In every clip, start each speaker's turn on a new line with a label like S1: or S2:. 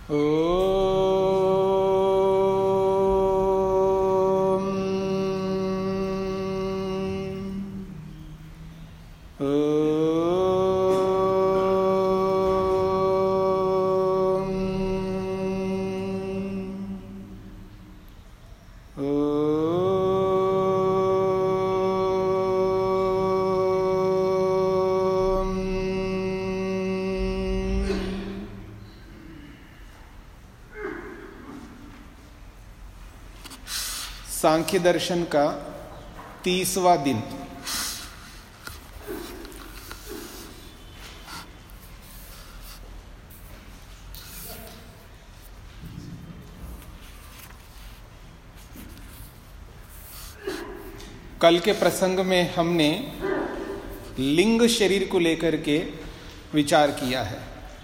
S1: सांख्य दर्शन का 30वां दिन। कल के प्रसंग में हमने लिंग शरीर को लेकर के विचार किया है।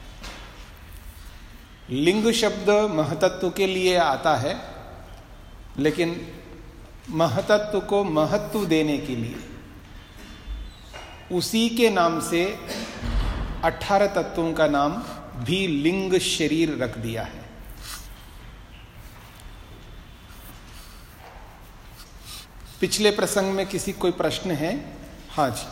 S1: लिंग शब्द महतत्व के लिए आता है, लेकिन महतत्व को महत्व देने के लिए उसी के नाम से 18 तत्वों का नाम भी लिंग शरीर रख दिया है। पिछले प्रसंग में किसी कोई प्रश्न है? हाँ जी।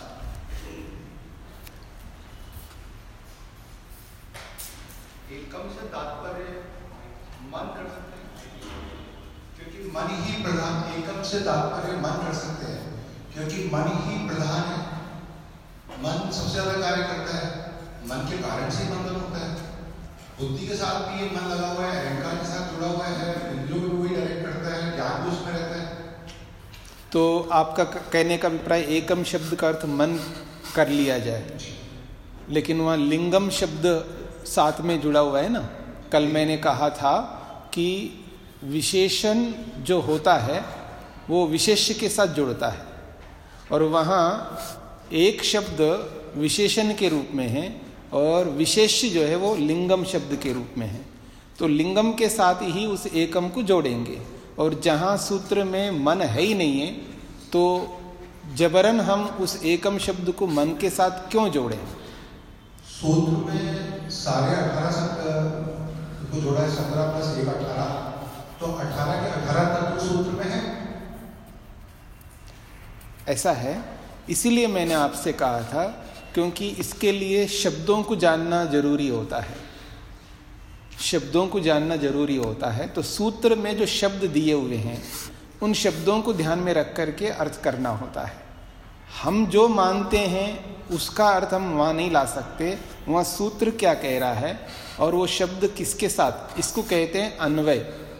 S2: एकम से तात्पर्य मन कर सकते हैं, क्योंकि मन ही प्रधान। एकम से तात्पर्य मन कर सकते हैं क्योंकि मन ही प्रधान है। मन सबसे ज्यादा कार्य करता है, मन के कारण से बंधन होता है। बुद्धि के साथ भी ये मन लगा हुआ है, अहंकार के साथ जुड़ा हुआ है, इंद्रियों को भी डायरेक्ट करता है, ज्ञान भी उसमें रहता है।
S1: तो आपका कहने का अभिप्राय एकम शब्द का अर्थ मन कर लिया जाए, लेकिन वहाँ लिंगम शब्द साथ में जुड़ा हुआ है ना। कल मैंने कहा था कि विशेषण जो होता है वो विशेष्य के साथ जुड़ता है, और वहाँ एक शब्द विशेषण के रूप में है और विशेष्य जो है वो लिंगम शब्द के रूप में है। तो लिंगम के साथ ही उस एकम को जोड़ेंगे, और जहाँ सूत्र में मन है ही नहीं है तो जबरन हम उस एकम शब्द को मन के साथ क्यों जोड़ें?
S2: सूत्र में सारे 18 शब्द को जोड़ा है, 17 + 1 18, तो 18 के 18 तत्व सूत्र में है।
S1: ऐसा है, इसीलिए मैंने आपसे कहा था, क्योंकि इसके लिए शब्दों को जानना जरूरी होता है। शब्दों को जानना जरूरी होता है। तो सूत्र में जो शब्द दिए हुए हैं उन शब्दों को ध्यान में रख करके अर्थ करना होता है। हम जो मानते हैं उसका अर्थ हम वहाँ नहीं ला सकते। वहाँ सूत्र क्या कह रहा है और वो शब्द किसके साथ, इसको कहते हैं अन्वय।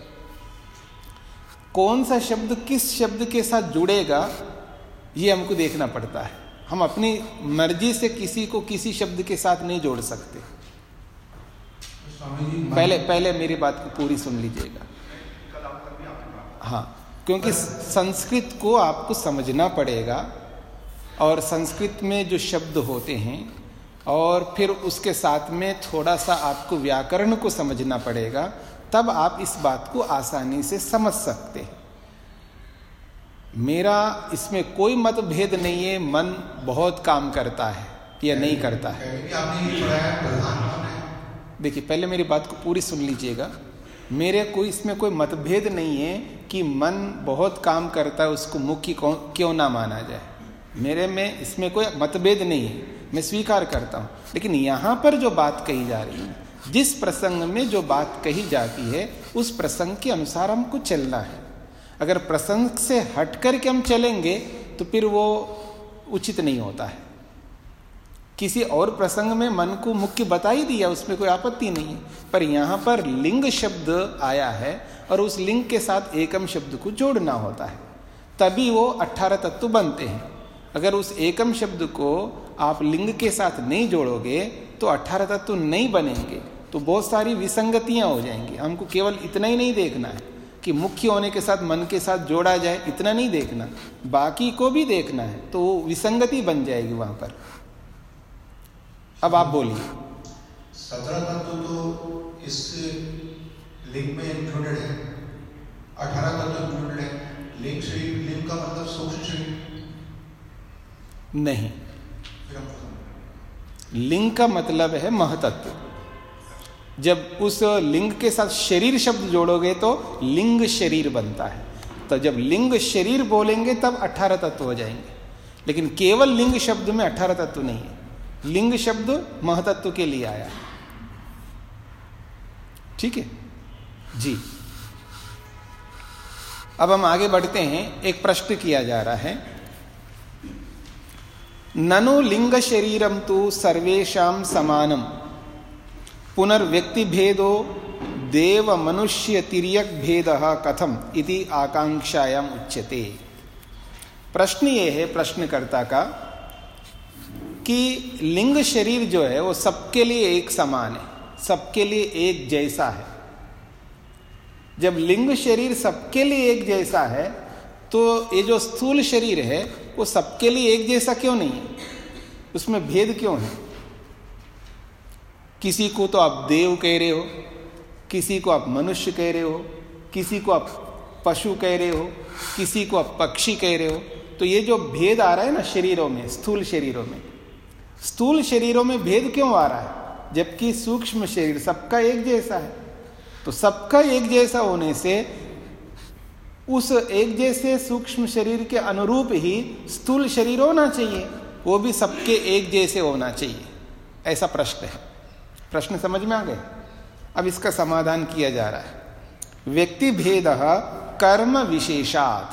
S1: कौन सा शब्द किस शब्द के साथ जुड़ेगा ये हमको देखना पड़ता है। हम अपनी मर्जी से किसी को किसी शब्द के साथ नहीं जोड़ सकते। पहले मेरी बात को पूरी सुन लीजिएगा। हाँ, क्योंकि संस्कृत को आपको समझना पड़ेगा, और संस्कृत में जो शब्द होते हैं और फिर उसके साथ में थोड़ा सा आपको व्याकरण को समझना पड़ेगा, तब आप इस बात को आसानी से समझ सकते हैं। मेरा इसमें कोई मतभेद नहीं है मन बहुत काम करता है या नहीं करता है। देखिए, पहले मेरी बात को पूरी सुन लीजिएगा। मेरे कोई इसमें कोई मतभेद नहीं है कि मन बहुत काम करता है, उसको मुख्य क्यों ना माना जाए। मेरे में इसमें कोई मतभेद नहीं है, मैं स्वीकार करता हूँ। लेकिन यहाँ पर जो बात कही जा रही है, जिस प्रसंग में जो बात कही जाती है उस प्रसंग के अनुसार हमको चलना है। अगर प्रसंग से हट करके हम चलेंगे तो फिर वो उचित नहीं होता है। किसी और प्रसंग में मन को मुख्य बता ही दिया, उसमें कोई आपत्ति नहीं है, पर यहाँ पर लिंग शब्द आया है और उस लिंग के साथ एकम शब्द को जोड़ना होता है, तभी वो 18 तत्व बनते हैं। अगर उस एकम शब्द को आप लिंग के साथ नहीं जोड़ोगे तो 18 तत्व नहीं बनेंगे, तो बहुत सारी विसंगतियां हो जाएंगी। हमको केवल इतना ही नहीं देखना है कि मुख्य होने के साथ मन के साथ जोड़ा जाए, इतना नहीं देखना, बाकी को भी देखना है, तो विसंगति बन जाएगी वहां पर। अब आप बोलिए।
S2: 17 तत्व तो इस लिंग में इंक्लूडेड है, 18 तत्व इंक्लूडेड है। लिंग शरीर, लिंग का मतलब सूक्ष्म शरीर
S1: नहीं, लिंग का मतलब है महतत्व। जब उस लिंग के साथ शरीर शब्द जोड़ोगे तो लिंग शरीर बनता है। तो जब लिंग शरीर बोलेंगे तब 18 तत्व हो जाएंगे, लेकिन केवल लिंग शब्द में 18 तत्व नहीं है। लिंग शब्द महतत्व के लिए आया है। ठीक है जी। अब हम आगे बढ़ते हैं। एक प्रश्न किया जा रहा है, ननु लिंग शरीरम तु सर्वेषां समानम पुनर्व्यक्ति भेदो देव मनुष्य तिर्यक भेदः कथम इति आकांक्षायाम उच्यते। प्रश्न ये है प्रश्नकर्ता का कि लिंग शरीर जो है वो सबके लिए एक समान है, सबके लिए एक जैसा है। जब लिंग शरीर सबके लिए एक जैसा है तो ये जो स्थूल शरीर है वो सबके लिए एक जैसा क्यों नहीं है? उसमें भेद क्यों है? किसी को तो आप देव कह रहे हो, किसी को आप मनुष्य कह रहे हो, किसी को आप पशु कह रहे हो, किसी को आप पक्षी कह रहे हो। तो ये जो भेद आ रहा है ना शरीरों में, स्थूल शरीरों में भेद क्यों आ रहा है? जबकि सूक्ष्म शरीर सबका एक जैसा है। तो सबका एक जैसा होने से उस एक जैसे सूक्ष्म शरीर के अनुरूप ही स्थूल शरीर होना चाहिए, वो भी सबके एक जैसे होना चाहिए। ऐसा प्रश्न है। प्रश्न समझ में आ गए? अब इसका समाधान किया जा रहा है। व्यक्ति भेदः कर्म विशेषात्।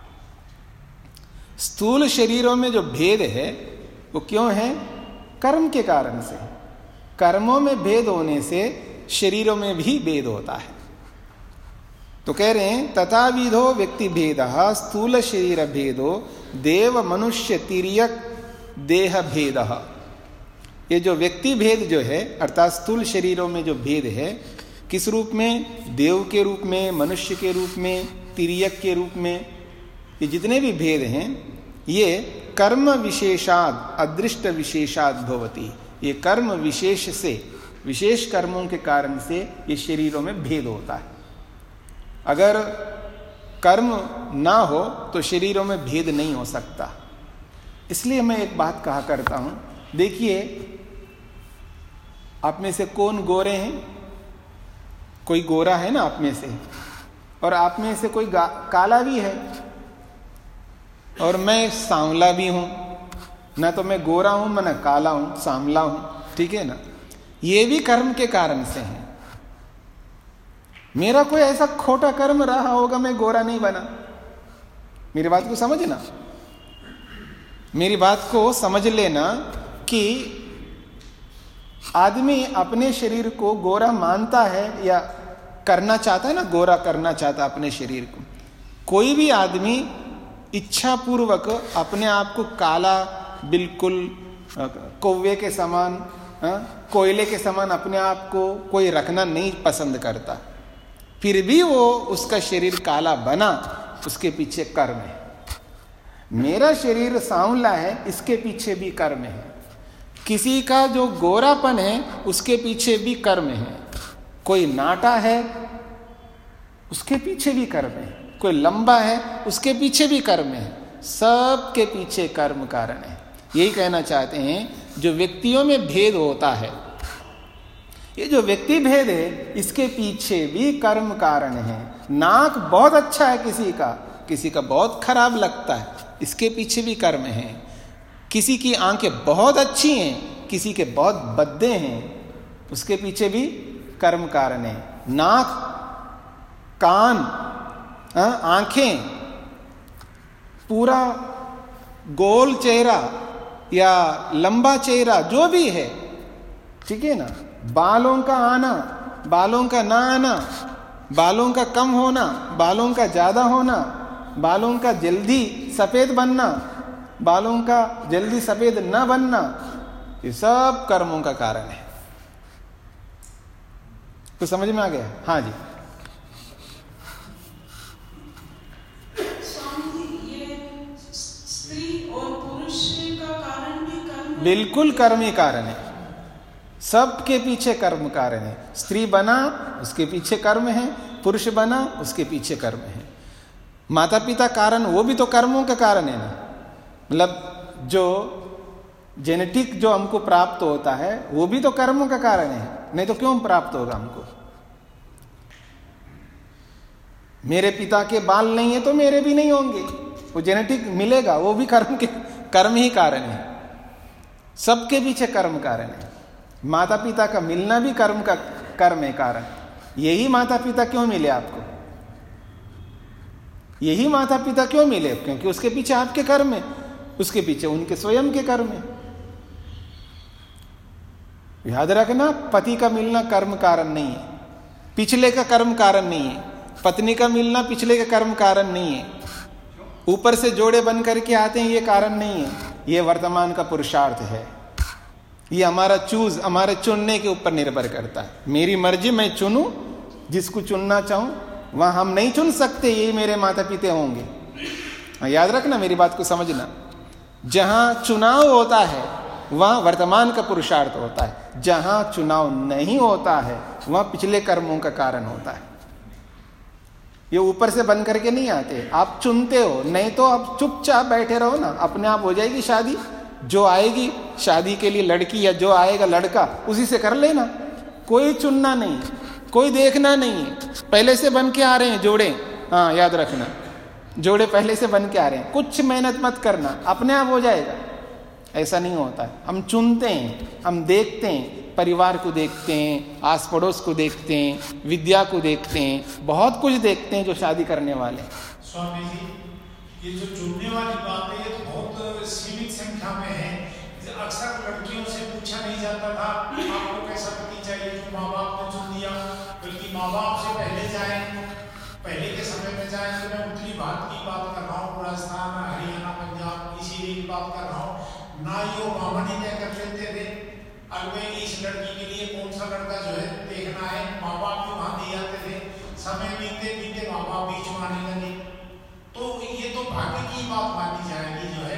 S1: स्थूल शरीरों में जो भेद है वो क्यों है? कर्म के कारण से। कर्मों में भेद होने से शरीरों में भी भेद होता है। तो कह रहे हैं तथा विधो व्यक्ति भेदः स्थूल शरीर भेदो देव मनुष्य तिर्यक देह भेदः। ये जो व्यक्ति भेद जो है अर्थात स्थूल शरीरों में जो भेद है, किस रूप में? देव के रूप में, मनुष्य के रूप में, तिर्यक के रूप में। ये जितने भी भेद हैं ये कर्म विशेषाद अदृष्ट विशेषाद भवति। ये कर्म विशेष से, विशेष कर्मों के कारण से ये शरीरों में भेद होता है। अगर कर्म ना हो तो शरीरों में भेद नहीं हो सकता। इसलिए मैं एक बात कहा करता हूं, देखिए आप में से कौन गोरे हैं? कोई गोरा है ना आप में से, और आप में से कोई काला भी है, और मैं सांवला भी हूं ना। तो मैं गोरा हूं, मैं ना काला हूं, सांवला हूं। ठीक है ना? ये भी कर्म के कारण से है। मेरा कोई ऐसा खोटा कर्म रहा होगा मैं गोरा नहीं बना। मेरी बात को समझना, मेरी बात को समझ लेना कि आदमी अपने शरीर को गोरा मानता है या करना चाहता है ना, गोरा करना चाहता है अपने शरीर को। कोई भी आदमी इच्छा पूर्वक अपने आप को काला, बिल्कुल कौवे के समान, कोयले के समान अपने आप को कोई रखना नहीं पसंद करता। फिर भी वो उसका शरीर काला बना, उसके पीछे कर्म है। मेरा शरीर सांवला है, इसके पीछे भी कर्म है। किसी का जो गोरापन है उसके पीछे भी कर्म है। कोई नाटा है उसके पीछे भी कर्म है, कोई लंबा है उसके पीछे भी कर्म है। सबके पीछे कर्म कारण है। यही कहना चाहते हैं जो व्यक्तियों में भेद होता है, ये जो व्यक्ति भेद है इसके पीछे भी कर्म कारण है। नाक बहुत अच्छा है किसी का बहुत खराब लगता है, इसके पीछे भी कर्म है। किसी की आंखें बहुत अच्छी हैं, किसी के बहुत बद्दे हैं, उसके पीछे भी कर्म कारण है। नाक, कान, आंखें, पूरा गोल चेहरा या लंबा चेहरा जो भी है, ठीक है ना, बालों का आना, बालों का ना आना, बालों का कम होना, बालों का ज्यादा होना, बालों का जल्दी सफेद बनना, बालों का जल्दी सफेद न बनना, ये सब कर्मों का कारण है। तो समझ में आ गया? हाँ जी। बिल्कुल कर्म ही कारण है। सबके पीछे कर्म कारण है। स्त्री बना उसके पीछे कर्म है, पुरुष बना उसके पीछे कर्म है। माता पिता कारण, वो भी तो कर्मों का कारण है ना। मतलब जो जेनेटिक जो हमको प्राप्त होता है वो भी तो कर्म का कारण है, नहीं तो क्यों प्राप्त होगा हमको? मेरे पिता के बाल नहीं है तो मेरे भी नहीं होंगे, वो जेनेटिक मिलेगा, वो भी कर्म ही कारण है। सबके पीछे कर्म कारण है। माता पिता का मिलना भी कर्म है कारण। यही माता पिता क्यों मिले आपको? यही माता पिता क्यों मिले? क्योंकि उसके पीछे आपके कर्म है, उसके पीछे उनके स्वयं के कर्म है। याद रखना, पति का मिलना कर्म कारण नहीं है, पिछले का कर्म कारण नहीं है। पत्नी का मिलना पिछले का कर्म कारण नहीं है। ऊपर से जोड़े बन करके आते हैं, ये कारण नहीं है। ये वर्तमान का पुरुषार्थ है। ये हमारे चुनने के ऊपर निर्भर करता है। मेरी मर्जी, मैं चुनूं जिसको चुनना चाहूं। वहां हम नहीं चुन सकते, यही मेरे माता पिता होंगे। याद रखना, मेरी बात को समझना। जहां चुनाव होता है वहां वर्तमान का पुरुषार्थ होता है। जहां चुनाव नहीं होता है वहां पिछले कर्मों का कारण होता है। ये ऊपर से बन करके नहीं आते, आप चुनते हो। नहीं तो आप चुपचाप बैठे रहो ना, अपने आप हो जाएगी शादी। जो आएगी शादी के लिए लड़की या जो आएगा लड़का, उसी से कर लेना। कोई चुनना नहीं, कोई देखना नहीं है। पहले से बन के आ रहे हैं जोड़े। हाँ, याद रखना, जोड़े पहले से बन के आ रहे हैं। कुछ मेहनत मत करना, अपने आप हो जाएगा। ऐसा नहीं होता है। हम चुनते हैं, हम देखते हैं, परिवार को देखते हैं, आस पड़ोस को देखते हैं, विद्या को देखते हैं, बहुत कुछ देखते हैं जो शादी करने वाले।
S3: स्वामी जी, ये जो चुनने वाली बात है ये तो बहुत सीमित संख्या में है। अक्सर लड़कियों से पूछा नहीं जाता था आपको कैसा पति चाहिए, जो माँ बाप ने चुन दिया। बल्कि माँ बाप से पहले जाए, पहले के समय में जाए। तो मैं उत्तरी भारत की बात कर रहा हूँ, राजस्थान, हरियाणा, पंजाब, इसी की बात कर रहा हूँ। ना यो मामा नहीं तय कर लेते थे अगले इस लड़की के लिए कौन सा लड़का जो है देखना है, माँ बाप भी वहां दिए जाते थे। समय बीते बीते माँ बाप बीच में आने लगे। तो ये तो भाग्य की बात मानी जाएगी जो है,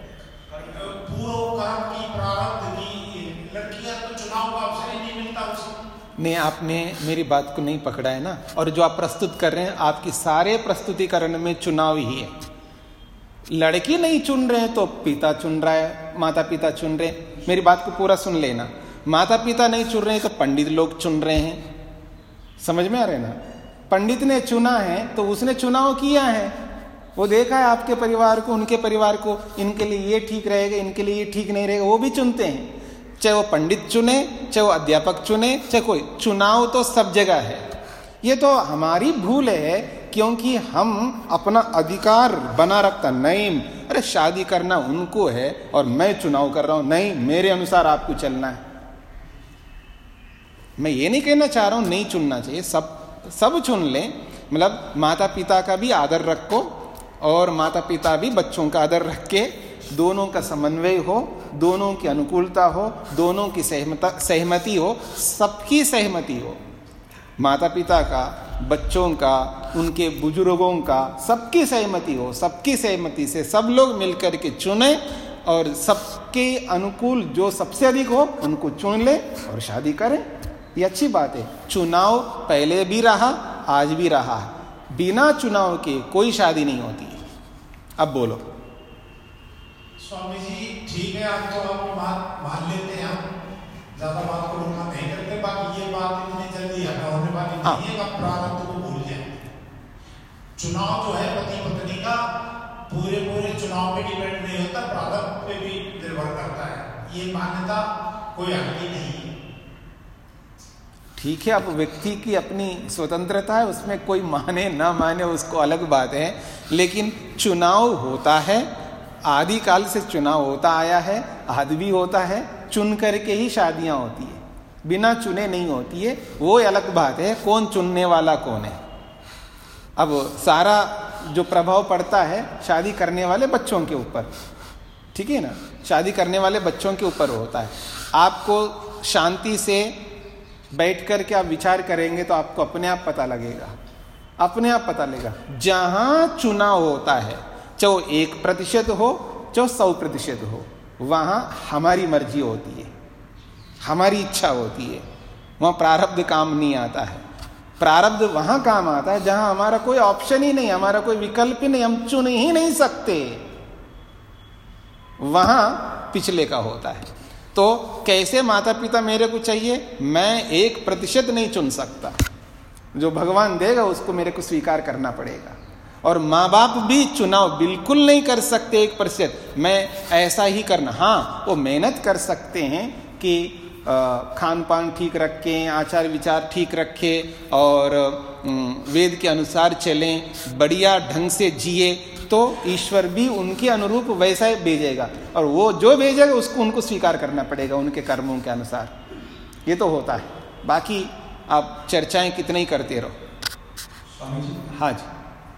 S3: पूर्व कर्म की, प्रारब्ध की। लड़कियां तो चुनाव का अवसर ही नहीं मिलता उसे।
S1: नहीं, आपने मेरी बात को नहीं पकड़ा है ना। और जो आप प्रस्तुत कर रहे हैं, आपकी सारे प्रस्तुतिकरण में चुनाव ही है। लड़की नहीं चुन रहे हैं तो पिता चुन रहा है, माता पिता चुन रहे हैं। मेरी बात को पूरा सुन लेना। माता पिता नहीं चुन रहे हैं तो पंडित लोग चुन रहे हैं। समझ में आ रहे ना? पंडित ने चुना है तो उसने चुनाव किया है। वो देखा है आपके परिवार को, उनके परिवार को, इनके लिए ये ठीक रहेगा, इनके लिए ये ठीक नहीं रहेगा, वो भी चुनते हैं। चाहे वो पंडित चुने, चाहे वो अध्यापक चुने, चाहे कोई, चुनाव तो सब जगह है। ये तो हमारी भूल है, क्योंकि हम अपना अधिकार बना रखता नहीं। अरे शादी करना उनको है और मैं चुनाव कर रहा हूं, नहीं, मेरे अनुसार आपको चलना है। मैं ये नहीं कहना चाह रहा हूं नहीं चुनना चाहिए, सब चुन लें। मतलब माता पिता का भी आदर रखो और माता पिता भी बच्चों का आदर रख के दोनों का समन्वय हो, दोनों की अनुकूलता हो, दोनों की सहमति हो, सबकी सहमति हो। माता पिता का, बच्चों का, उनके बुजुर्गों का, सबकी सहमति हो। सबकी सहमति से सब लोग मिलकर के चुने और सबके अनुकूल जो सबसे अधिक हो उनको चुन ले और शादी करें। ये अच्छी बात है। चुनाव पहले भी रहा, आज भी रहा। बिना चुनाव के कोई शादी नहीं होती है। अब बोलो।
S3: स्वामी जी ठीक है, आप तो अपनी बात मान लेते हैं, हम ज्यादा बात को रोकना नहीं करते। बाकी ये बात इतनी जल्दी हटा होने वाली नहीं है, आप प्रारब्ध को भूल जाए। चुनाव जो है पति पत्नी का पूरे चुनाव पे डिपेंड नहीं होता, प्रारब्ध पे भी निर्भर करता है। ये मान्यता कोई हल्की नहीं है।
S1: ठीक है, अब व्यक्ति की अपनी स्वतंत्रता है, उसमें कोई माने ना माने उसको अलग बात है। लेकिन चुनाव होता है, आदिकाल से चुनाव होता आया है, आज भी होता है। चुन करके ही शादियां होती है, बिना चुने नहीं होती है। वो अलग बात है, कौन चुनने वाला कौन है। अब सारा जो प्रभाव पड़ता है शादी करने वाले बच्चों के ऊपर, ठीक है ना, शादी करने वाले बच्चों के ऊपर होता है। आपको शांति से बैठ कर के आप विचार करेंगे तो आपको अपने आप पता लगेगा, अपने आप पता लगेगा। जहां चुनाव होता है, चाहे 1% हो, चाहे 100% हो, वहां हमारी मर्जी होती है, हमारी इच्छा होती है। वहां प्रारब्ध काम नहीं आता है। प्रारब्ध वहां काम आता है जहां हमारा कोई ऑप्शन ही नहीं, हमारा कोई विकल्प ही नहीं, हम चुन ही नहीं सकते। वहां पिछले का होता है। तो कैसे माता पिता मेरे को चाहिए, मैं 1% नहीं चुन सकता, जो भगवान देगा उसको मेरे को स्वीकार करना पड़ेगा। और माँ बाप भी चुनाव बिल्कुल नहीं कर सकते 1%, मैं ऐसा ही करना। हाँ, वो मेहनत कर सकते हैं कि खान पान ठीक रखें, आचार विचार ठीक रखें और वेद के अनुसार चलें, बढ़िया ढंग से जिए, तो ईश्वर भी उनके अनुरूप वैसा ही भेजेगा, और वो जो भेजेगा उसको उनको स्वीकार करना पड़ेगा उनके कर्मों के अनुसार। ये तो होता है, बाकी आप चर्चाएं कितने ही करते रहो।
S2: स्वामी जी,
S1: हाँ जी।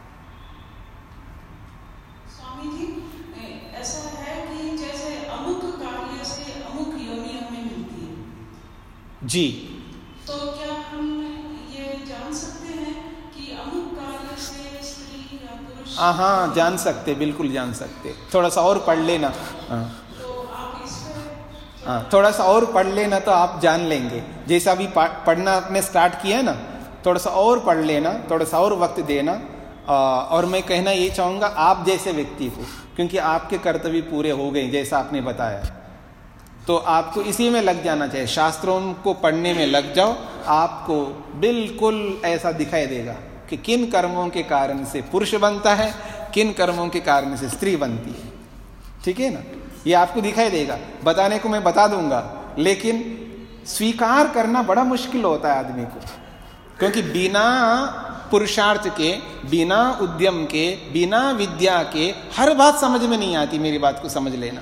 S4: स्वामी जी, ऐसा है कि जैसे अमुक कार्य से अमुक योनि हमें मिलती है
S1: जी,
S4: तो क्या हम ये जान सकते हैं कि अमुक कार्य से स्त्री या पुरुष?
S1: हाँ, जान सकते, बिल्कुल जान सकते। थोड़ा सा और पढ़ लेना। हाँ,
S4: तो आप इस पर
S1: हाँ, थोड़ा सा और पढ़ लेना तो आप जान लेंगे। जैसा अभी पढ़ना आपने स्टार्ट किया ना, थोड़ा सा और पढ़ लेना, थोड़ा सा और वक्त देना। और मैं कहना ये चाहूँगा आप जैसे व्यक्ति को, क्योंकि आपके कर्तव्य पूरे हो गए जैसा आपने बताया, तो आपको इसी में लग जाना चाहिए, शास्त्रों को पढ़ने में लग जाओ। आपको बिल्कुल ऐसा दिखाई देगा कि किन कर्मों के कारण से पुरुष बनता है, किन कर्मों के कारण से स्त्री बनती है। ठीक है ना, ये आपको दिखाई देगा। बताने को मैं बता दूंगा, लेकिन स्वीकार करना बड़ा मुश्किल होता है आदमी को, क्योंकि बिना पुरुषार्थ के, बिना उद्यम के, बिना विद्या के हर बात समझ में नहीं आती। मेरी बात को समझ लेना,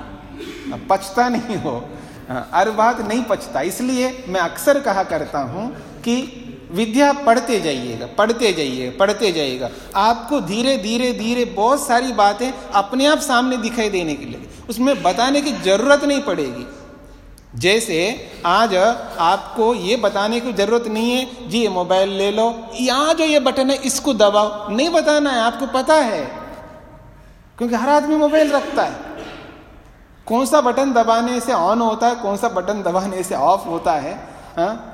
S1: पचता नहीं हो, हर बात नहीं पचता। इसलिए मैं अक्सर कहा करता हूं कि विद्या पढ़ते जाइएगा, पढ़ते जाइए, पढ़ते जाइएगा। आपको धीरे धीरे धीरे बहुत सारी बातें अपने आप सामने दिखाई देने के लिए, उसमें बताने की जरूरत नहीं पड़ेगी। जैसे आज आपको ये बताने की जरूरत नहीं है जी ये मोबाइल ले लो, यहाँ जो ये बटन है इसको दबाओ, नहीं बताना है, आपको पता है, क्योंकि हर आदमी मोबाइल रखता है। कौन सा बटन दबाने से ऑन होता है, कौन सा बटन दबाने से ऑफ होता है। हाँ,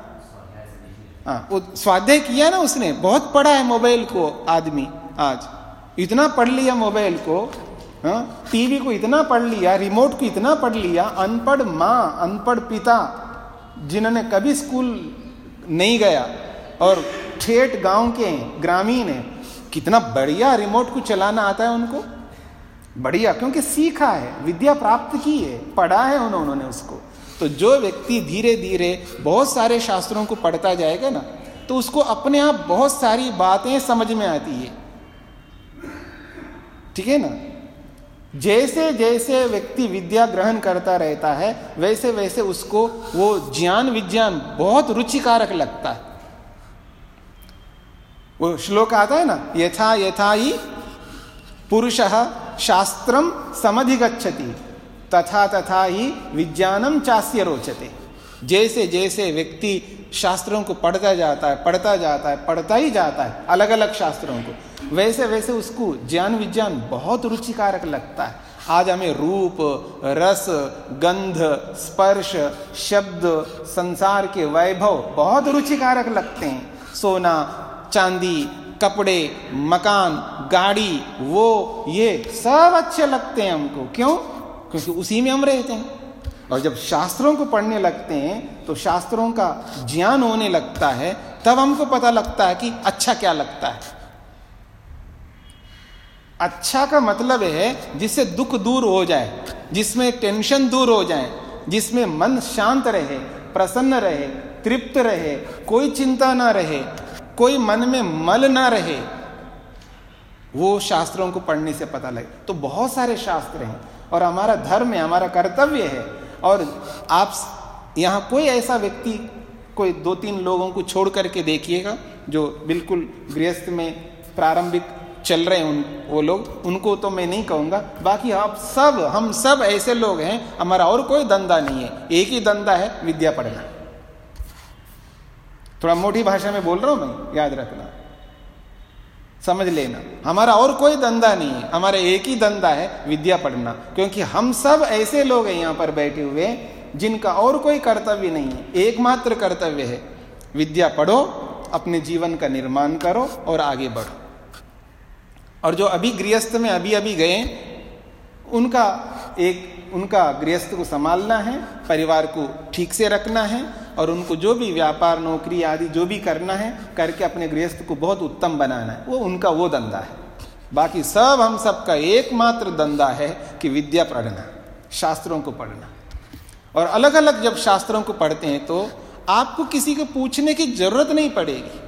S1: वो स्वाध्याय किया ना उसने, बहुत पढ़ा है मोबाइल को आदमी, आज इतना पढ़ लिया मोबाइल को, टीवी को इतना पढ़ लिया, रिमोट को इतना पढ़ लिया। अनपढ़ माँ, अनपढ़ पिता, जिन्होंने कभी स्कूल नहीं गया और ठेठ गांव के ग्रामीण है, कितना बढ़िया रिमोट को चलाना आता है उनको, बढ़िया, क्योंकि सीखा है, विद्या प्राप्त की है, पढ़ा है उन्होंने उसको। तो जो व्यक्ति धीरे धीरे बहुत सारे शास्त्रों को पढ़ता जाएगा ना, तो उसको अपने आप बहुत सारी बातें समझ में आती है। ठीक है ना, जैसे जैसे व्यक्ति विद्या ग्रहण करता रहता है, वैसे वैसे उसको वो ज्ञान विज्ञान बहुत रुचिकारक लगता है। वो श्लोक आता है ना, यथा यथा ही पुरुषः शास्त्रम समधिगच्छति तथा तथा ही विज्ञानम चास्य रोचते। जैसे जैसे व्यक्ति शास्त्रों को पढ़ता जाता है, पढ़ता जाता है, पढ़ता ही जाता है अलग अलग शास्त्रों को, वैसे वैसे उसको ज्ञान विज्ञान बहुत रुचिकारक लगता है। आज हमें रूप, रस, गंध, स्पर्श, शब्द, संसार के वैभव बहुत रुचिकारक लगते हैं। सोना, चांदी, कपड़े, मकान, गाड़ी, वो ये सब अच्छे लगते हैं हमको। क्यों? क्योंकि उसी में हम रहते हैं। और जब शास्त्रों को पढ़ने लगते हैं तो शास्त्रों का ज्ञान होने लगता है, तब हमको पता लगता है कि अच्छा क्या लगता है। अच्छा का मतलब है जिससे दुख दूर हो जाए, जिसमें टेंशन दूर हो जाए, जिसमें मन शांत रहे, प्रसन्न रहे, तृप्त रहे, कोई चिंता ना रहे, कोई मन में मल ना रहे, वो शास्त्रों को पढ़ने से पता लगे। तो बहुत सारे शास्त्र हैं और हमारा धर्म है, हमारा कर्तव्य है। और आप यहाँ कोई ऐसा व्यक्ति, कोई 2-3 लोगों को छोड़ करके देखिएगा जो बिल्कुल गृहस्थ में प्रारंभिक चल रहे हैं, वो लोग, उनको तो मैं नहीं कहूँगा। बाकी हम सब ऐसे लोग हैं, हमारा और कोई धंधा नहीं है, एक ही धंधा है, विद्या पढ़ना। थोड़ा मोटी भाषा में बोल रहा हूँ मैं, याद रखना, समझ लेना। हमारा और कोई धंधा नहीं है, हमारा एक ही धंधा है, विद्या पढ़ना। क्योंकि हम सब ऐसे लोग हैं यहाँ पर बैठे हुए जिनका और कोई कर्तव्य नहीं है, एकमात्र कर्तव्य है विद्या पढ़ो, अपने जीवन का निर्माण करो और आगे बढ़ो। और जो अभी गृहस्थ में अभी गए, उनका एक उनका गृहस्थ को संभालना है, परिवार को ठीक से रखना है और उनको जो भी व्यापार नौकरी आदि जो भी करना है करके अपने गृहस्थ को बहुत उत्तम बनाना है, वो उनका वो धंधा है। बाकी सब हम सबका एकमात्र धंधा है कि विद्या पढ़ना, शास्त्रों को पढ़ना। और अलग अलग जब शास्त्रों को पढ़ते हैं तो आपको किसी को पूछने की जरूरत नहीं पड़ेगी।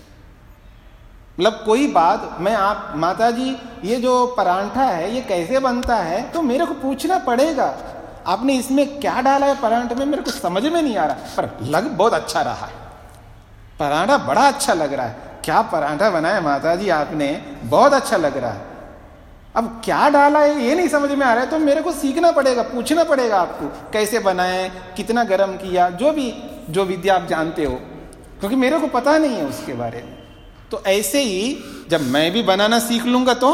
S1: मतलब कोई बात मैं आप माता जी ये जो परांठा है ये कैसे बनता है तो मेरे को पूछना पड़ेगा, आपने इसमें क्या डाला है परांठे में, मेरे को समझ में नहीं आ रहा, पर लग बहुत अच्छा रहा है, परांठा बड़ा अच्छा लग रहा है, क्या परांठा बनाया माता जी आपने, बहुत अच्छा लग रहा है। अब क्या डाला है ये नहीं समझ में आ रहा है तो मेरे को सीखना पड़ेगा, पूछना पड़ेगा आपको कैसे बनाए, कितना गर्म किया, जो विद्या आप जानते हो, क्योंकि मेरे को पता नहीं है उसके बारे में। तो ऐसे ही जब मैं भी बनाना सीख लूंगा तो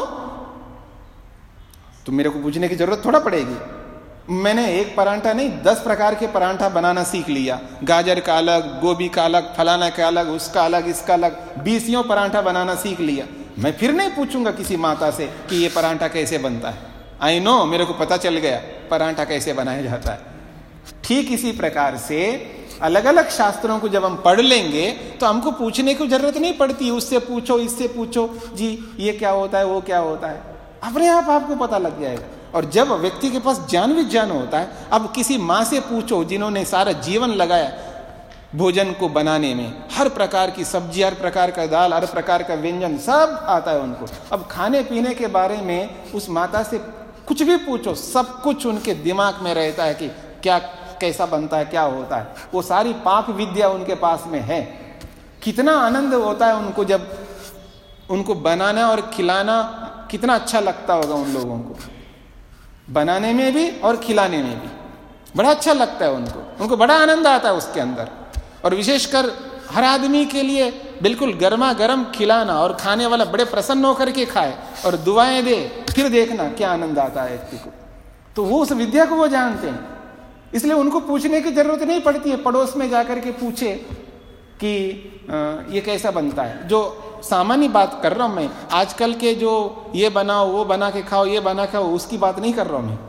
S1: मेरे को पूछने की जरूरत थोड़ा पड़ेगी। मैंने एक परांठा नहीं 10 प्रकार के परांठा बनाना सीख लिया, गाजर का अलग, गोभी का अलग, फलाना का अलग, उसका अलग, इसका अलग, 20 परांठा बनाना सीख लिया। मैं फिर नहीं पूछूंगा किसी माता से कि ये परांठा कैसे बनता है, आई नो मेरे को पता चल गया परांठा कैसे बनाया जाता है। ठीक इसी प्रकार से अलग अलग शास्त्रों को जब हम पढ़ लेंगे तो हमको पूछने की जरूरत नहीं पड़ती, उससे पूछो इससे पूछो, जी ये क्या होता है वो क्या होता है, अपने आप आपको पता लग जाएगा। और जब व्यक्ति के पास ज्ञान विज्ञान होता है, अब किसी माँ से पूछो जिन्होंने सारा जीवन लगाया भोजन को बनाने में, हर प्रकार की सब्जी, हर प्रकार का दाल, हर प्रकार का व्यंजन सब आता है उनको। अब खाने पीने के बारे में उस माता से कुछ भी पूछो, सब कुछ उनके दिमाग में रहता है कि क्या कैसा बनता है, क्या होता है, वो सारी पाक विद्या उनके पास में है। कितना आनंद होता है उनको जब उनको बनाना और खिलाना, कितना अच्छा लगता होगा उन लोगों को, बनाने में भी और खिलाने में भी बड़ा अच्छा लगता है उनको बड़ा आनंद आता है उसके अंदर। और विशेषकर हर आदमी के लिए बिल्कुल गर्मा गर्म खिलाना और खाने वाला बड़े प्रसन्न होकर के खाए और दुआएं दे, फिर देखना क्या आनंद आता है व्यक्ति को। तो वो उस विद्या को वो जानते हैं, इसलिए उनको पूछने की जरूरत नहीं पड़ती है, पड़ोस में जाकर के पूछे कि ये कैसा बनता है। जो सामान्य बात कर रहा हूं मैं, आजकल के जो ये बनाओ वो बना के खाओ, ये बना खाओ, उसकी बात नहीं कर रहा हूं मैं।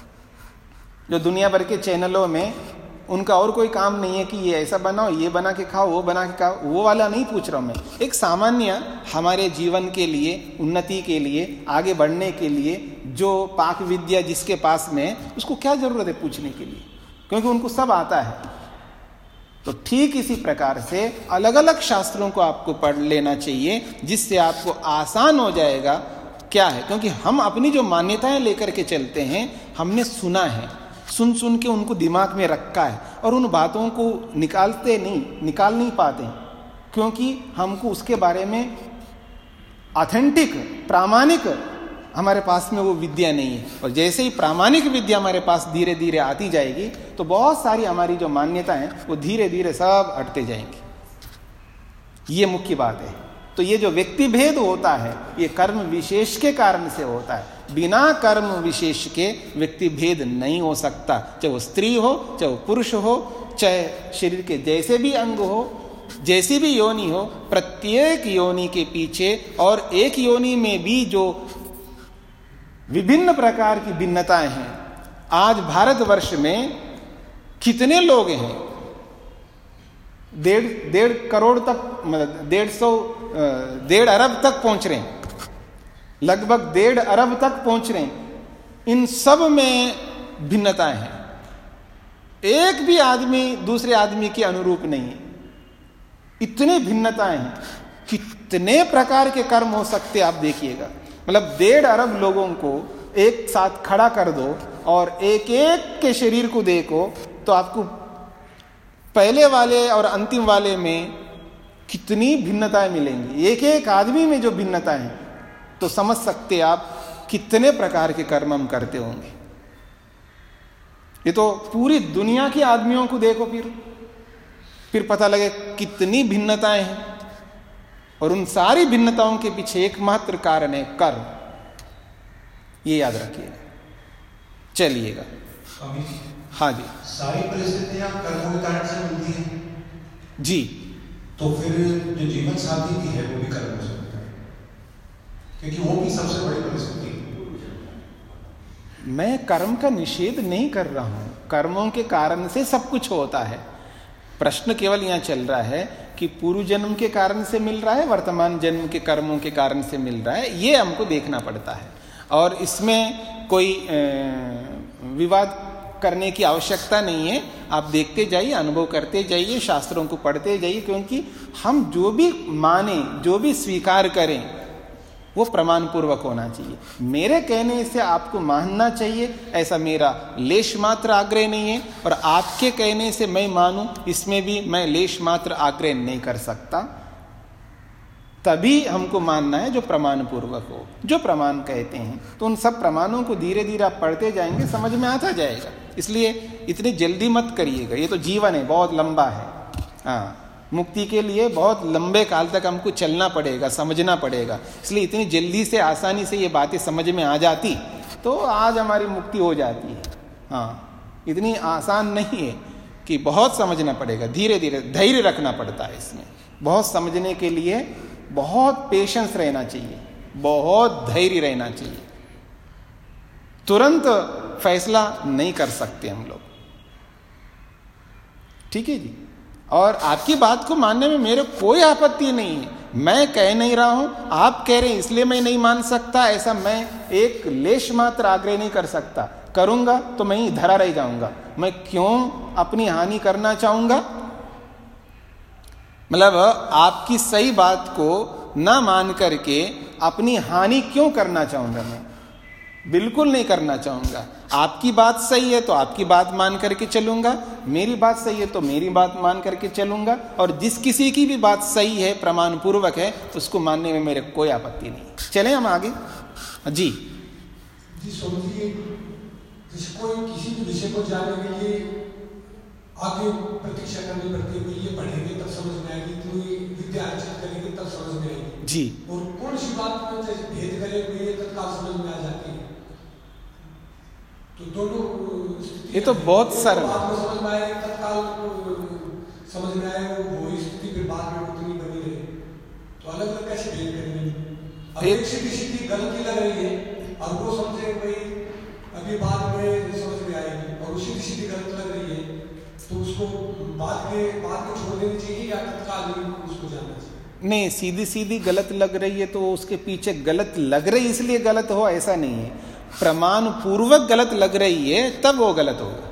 S1: जो दुनिया भर के चैनलों में उनका और कोई काम नहीं है कि ये ऐसा बनाओ, ये बना के खाओ, वो बना के खाओ, वो वाला नहीं पूछ रहा हूं मैं। एक सामान्य हमारे जीवन के लिए, उन्नति के लिए, आगे बढ़ने के लिए जो पाक विद्या जिसके पास में, उसको क्या जरूरत है पूछने के लिए, क्योंकि उनको सब आता है। तो ठीक इसी प्रकार से अलग अलग शास्त्रों को आपको पढ़ लेना चाहिए, जिससे आपको आसान हो जाएगा। क्या है, क्योंकि हम अपनी जो मान्यताएं लेकर के चलते हैं, हमने सुना है, सुन सुन के उनको दिमाग में रखा है और उन बातों को निकाल नहीं पाते, क्योंकि हमको उसके बारे में ऑथेंटिक, प्रामाणिक हमारे पास में वो विद्या नहीं है। और जैसे ही प्रामाणिक विद्या हमारे पास धीरे धीरे आती जाएगी तो बहुत सारी हमारी जो मान्यता है वो धीरे धीरे सब हटते जाएंगी। ये मुख्य बात है। तो ये जो व्यक्ति भेद होता है ये कर्म विशेष के कारण से होता है, बिना कर्म विशेष के व्यक्ति भेद नहीं हो सकता। चाहे वो स्त्री हो, चाहे वो पुरुष हो, चाहे शरीर के जैसे भी अंग हो, जैसी भी योनि हो, प्रत्येक योनि के पीछे और एक योनि में भी जो विभिन्न प्रकार की भिन्नताएं हैं। आज भारतवर्ष में कितने लोग हैं, 1.5 करोड़ तक, मतलब 1.5 अरब तक पहुंच रहे हैं, लगभग 1.5 अरब तक पहुंच रहे हैं। इन सब में भिन्नताएं हैं, एक भी आदमी दूसरे आदमी के अनुरूप नहीं है। इतनी भिन्नताएं हैं, कितने प्रकार के कर्म हो सकते आप देखिएगा। मतलब 1.5 अरब लोगों को एक साथ खड़ा कर दो और एक एक के शरीर को देखो तो आपको पहले वाले और अंतिम वाले में कितनी भिन्नताएं मिलेंगी। एक एक आदमी में जो भिन्नताएं हैं, तो समझ सकते आप कितने प्रकार के कर्म हम करते होंगे। ये तो पूरी दुनिया के आदमियों को देखो, फिर पता लगे कितनी भिन्नताएं हैं। और उन सारी भिन्नताओं के पीछे एकमात्र कारण है कर्म। ये याद रखिएगा, चलिएगा। हाँ जी,
S2: सारी परिस्थितियां कर्मों के कारण से मिलती हैं
S1: जी।
S2: तो फिर जो जीवन साथी भी है वो भी कर्म हो सकता है, क्योंकि वो भी सबसे बड़ी परिस्थिति है।
S1: मैं कर्म का निषेध नहीं कर रहा हूं, कर्मों के कारण से सब कुछ होता है। प्रश्न केवल यहां चल रहा है कि पूर्व जन्म के कारण से मिल रहा है, वर्तमान जन्म के कर्मों के कारण से मिल रहा है, ये हमको देखना पड़ता है। और इसमें कोई विवाद करने की आवश्यकता नहीं है। आप देखते जाइए, अनुभव करते जाइए, शास्त्रों को पढ़ते जाइए, क्योंकि हम जो भी माने, जो भी स्वीकार करें, वो प्रमाण पूर्वक होना चाहिए। मेरे कहने से आपको मानना चाहिए, ऐसा मेरा लेश मात्र आग्रह नहीं है। और आपके कहने से मैं मानूं, इसमें भी मैं लेश मात्र आग्रह नहीं कर सकता। तभी हमको मानना है जो प्रमाण पूर्वक हो, जो प्रमाण कहते हैं। तो उन सब प्रमाणों को धीरे धीरे आप पढ़ते जाएंगे, समझ में आता जाएगा। इसलिए इतनी जल्दी मत करिएगा, ये तो जीवन है, बहुत लंबा है। हाँ, मुक्ति के लिए बहुत लंबे काल तक हमको चलना पड़ेगा, समझना पड़ेगा। इसलिए इतनी जल्दी से, आसानी से ये बातें समझ में आ जाती तो आज हमारी मुक्ति हो जाती है। हाँ, इतनी आसान नहीं है कि बहुत समझना पड़ेगा, धीरे धीरे धैर्य रखना पड़ता है। इसमें बहुत समझने के लिए बहुत पेशेंस रहना चाहिए, बहुत धैर्य रहना चाहिए। तुरंत फैसला नहीं कर सकते हम लोग, ठीक है जी। और आपकी बात को मानने में मेरे कोई आपत्ति नहीं है। मैं कह नहीं रहा हूं, आप कह रहे हैं इसलिए मैं नहीं मान सकता, ऐसा मैं एक लेश मात्र आग्रह नहीं कर सकता। करूंगा तो मैं ही धरा रह जाऊंगा। मैं क्यों अपनी हानि करना चाहूंगा? मतलब आपकी सही बात को ना मान करके अपनी हानि क्यों करना चाहूंगा? मैं बिल्कुल नहीं करना चाहूंगा। आपकी बात सही है तो आपकी बात मान करके चलूंगा, मेरी बात सही है तो मेरी बात मान करके चलूंगा। और जिस किसी की भी बात सही है, प्रमाण पूर्वक है, उसको मानने में मेरे कोई आपत्ति नहीं। चलें हम आगे जी।
S5: कोई किसी भी विषय को जानने के लिए आगे प्रतीक्षा करनी पड़ती है, ये पढ़ेंगे तब समझ में आएगी, तो ये विद्या अर्जित करेंगे तब समझ में आएगी
S1: जी।
S5: और कौन सी बात में जैसे भेद करे हुए ये तत्काल समझ में आ जाती है। तो दोनों
S1: ये तो बहुत सरल
S5: समझ में आए, तत्काल समझ में आए, वो स्थिति फिर बाद में उतनी बनी रहे, तो अलग अलग कैसे भेद करेंगे? अब एक सीधी गलती लग रही है और वो समझे भाई अभी बाद में समझ में आएगी, और उसी सीधी गलत लग रही है तो उसको बाद में छोड़ देनी चाहिए या तत्काल उसको जानना चाहिए?
S1: नहीं, सीधी सीधी गलत लग रही है तो उसके पीछे गलत लग रही इसलिए गलत हो ऐसा नहीं है। प्रमाण पूर्वक गलत लग रही है तब वो गलत होगा।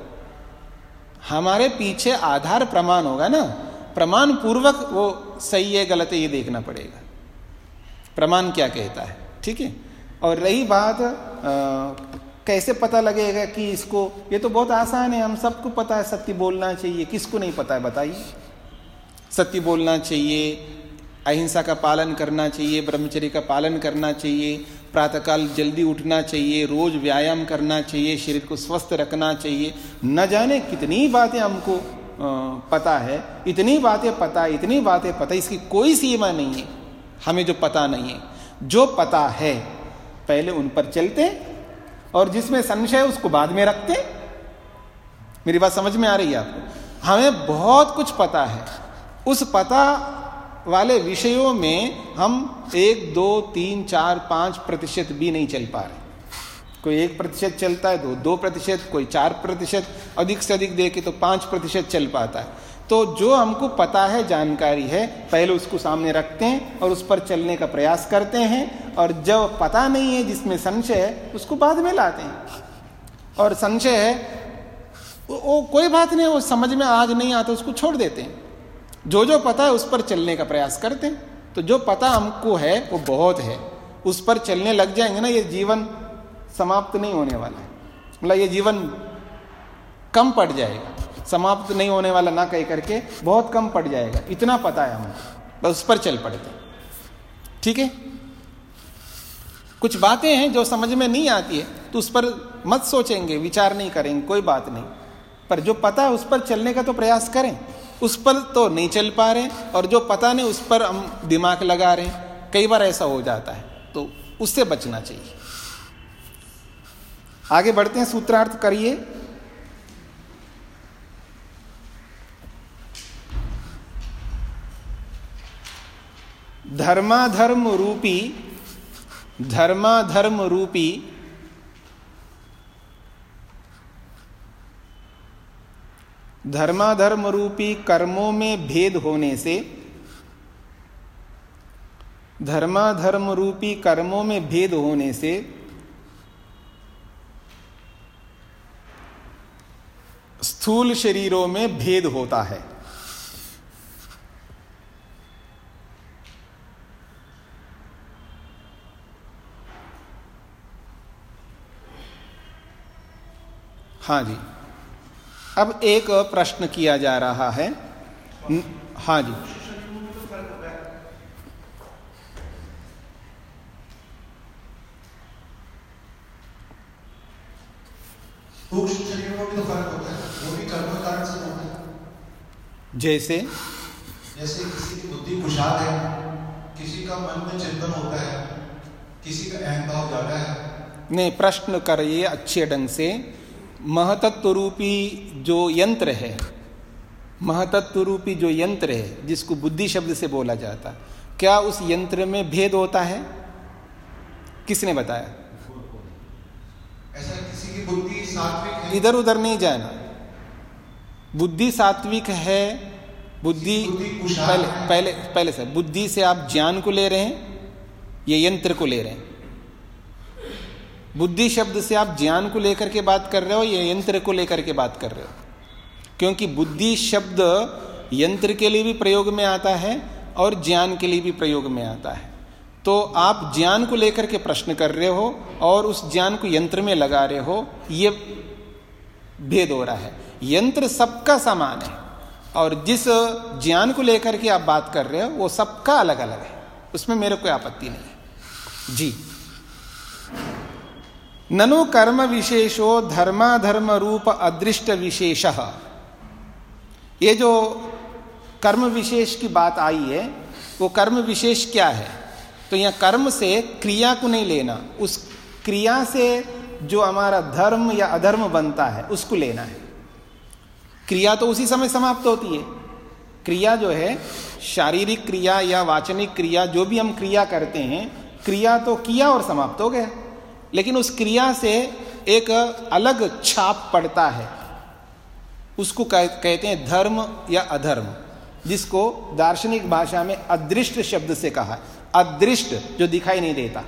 S1: हमारे पीछे आधार प्रमाण होगा ना, प्रमाण पूर्वक वो सही है गलत है ये देखना पड़ेगा, प्रमाण क्या कहता है, ठीक है। और रही बात कैसे पता लगेगा कि इसको, ये तो बहुत आसान है, हम सबको पता है सत्य बोलना चाहिए। किसको नहीं पता है बताइए? सत्य बोलना चाहिए, अहिंसा का पालन करना चाहिए, ब्रह्मचर्य का पालन करना चाहिए, प्रातःकाल जल्दी उठना चाहिए, रोज व्यायाम करना चाहिए, शरीर को स्वस्थ रखना चाहिए। न जाने कितनी बातें हमको पता है, इतनी बातें पता है, इतनी बातें पता है, इसकी कोई सीमा नहीं है हमें जो पता नहीं है। जो पता है पहले उन पर चलते और जिसमें संशय है उसको बाद में रखते। मेरी बात समझ में आ रही है आपको? हमें बहुत कुछ पता है, उस पता वाले विषयों में हम 1, 2, 3, 4, 5% भी नहीं चल पा रहे। कोई 1% चलता है, 2%, कोई 4%, अधिक से अधिक देखे तो 5% चल पाता है। तो जो हमको पता है, जानकारी है, पहले उसको सामने रखते हैं और उस पर चलने का प्रयास करते हैं। और जब पता नहीं है, जिसमें संशय है, उसको बाद में लाते हैं। और संशय है वो कोई बात नहीं, वो समझ में आज नहीं आता, उसको छोड़ देते हैं। जो जो पता है उस पर चलने का प्रयास करते हैं। तो जो पता हमको है वो बहुत है, उस पर चलने लग जाएंगे ना, ये जीवन समाप्त नहीं होने वाला है। मतलब ये जीवन कम पड़ जाएगा, समाप्त नहीं होने वाला ना कह करके बहुत कम पड़ जाएगा, इतना पता है हमको, बस उस पर चल पड़ते। ठीक है, कुछ बातें हैं जो समझ में नहीं आती है तो उस पर मत सोचेंगे, विचार नहीं करेंगे, कोई बात नहीं। पर जो पता है उस पर चलने का तो प्रयास करें। उस पर तो नहीं चल पा रहे, और जो पता नहीं उस पर हम दिमाग लगा रहे हैं, कई बार ऐसा हो जाता है, तो उससे बचना चाहिए। आगे बढ़ते हैं, सूत्रार्थ करिए। धर्माधर्म रूपी धर्माधर्म रूपी कर्मों में भेद होने से, धर्माधर्म रूपी कर्मों में भेद होने से स्थूल शरीरों में भेद होता है। हाँ जी, अब एक प्रश्न किया जा रहा है। हाँ जी,
S2: सूक्ष्म शरीरों में भी तो फर्क होता है, वो भी कर्म के कारण से होता है।
S1: जैसे
S2: किसी की बुद्धि कुशाल है, किसी का मन में चिंतन होता है, किसी का अहम भाव ज्यादा है।
S1: नहीं, प्रश्न करिए अच्छे ढंग से। महतत्व रूपी जो यंत्र है, महतत्व रूपी जो यंत्र है जिसको बुद्धि शब्द से बोला जाता, क्या उस यंत्र में भेद होता है? किसने बताया?
S2: ऐसा किसी की बुद्धि सात्विक है,
S1: इधर उधर नहीं जाना। बुद्धि सात्विक है, बुद्धि पहले से बुद्धि से आप ज्ञान को ले रहे हैं, ये यंत्र को ले रहे हैं। बुद्धि शब्द से आप ज्ञान को लेकर के बात कर रहे हो, ये यंत्र को लेकर के बात कर रहे हो? क्योंकि बुद्धि शब्द यंत्र के लिए भी प्रयोग में आता है और ज्ञान के लिए भी प्रयोग में आता है। तो आप ज्ञान को लेकर के प्रश्न कर रहे हो और उस ज्ञान को यंत्र में लगा रहे हो, ये भेद हो रहा है। यंत्र सबका समान है और जिस ज्ञान को लेकर के आप बात कर रहे हो वो सबका अलग अलग है, उसमें मेरे कोई आपत्ति नहीं है जी। ननु कर्म विशेषो धर्माधर्म रूप अदृष्ट विशेषः, ये जो कर्म विशेष की बात आई है वो कर्म विशेष क्या है? तो यहाँ कर्म से क्रिया को नहीं लेना, उस क्रिया से जो हमारा धर्म या अधर्म बनता है उसको लेना है। क्रिया तो उसी समय समाप्त होती है। क्रिया जो है शारीरिक क्रिया या वाचनिक क्रिया, जो भी हम क्रिया करते हैं, क्रिया तो किया और समाप्त हो गया, लेकिन उस क्रिया से एक अलग छाप पड़ता है, उसको कहते हैं धर्म या अधर्म, जिसको दार्शनिक भाषा में अदृष्ट शब्द से कहा है। अदृष्ट जो दिखाई नहीं देता,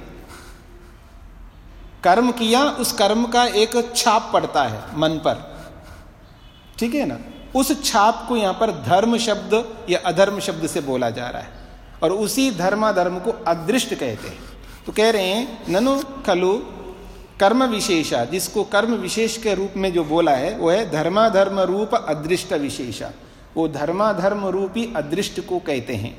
S1: कर्म किया उस कर्म का एक छाप पड़ता है मन पर, ठीक है ना? उस छाप को यहां पर धर्म शब्द या अधर्म शब्द से बोला जा रहा है और उसी धर्माधर्म को अदृष्ट कहते हैं। तो कह रहे हैं ननु खलु कर्म विशेषा, जिसको कर्म विशेष के रूप में जो बोला है वो है धर्माधर्म रूप अदृष्ट विशेषा, वो धर्माधर्म रूपी अदृष्ट को कहते हैं।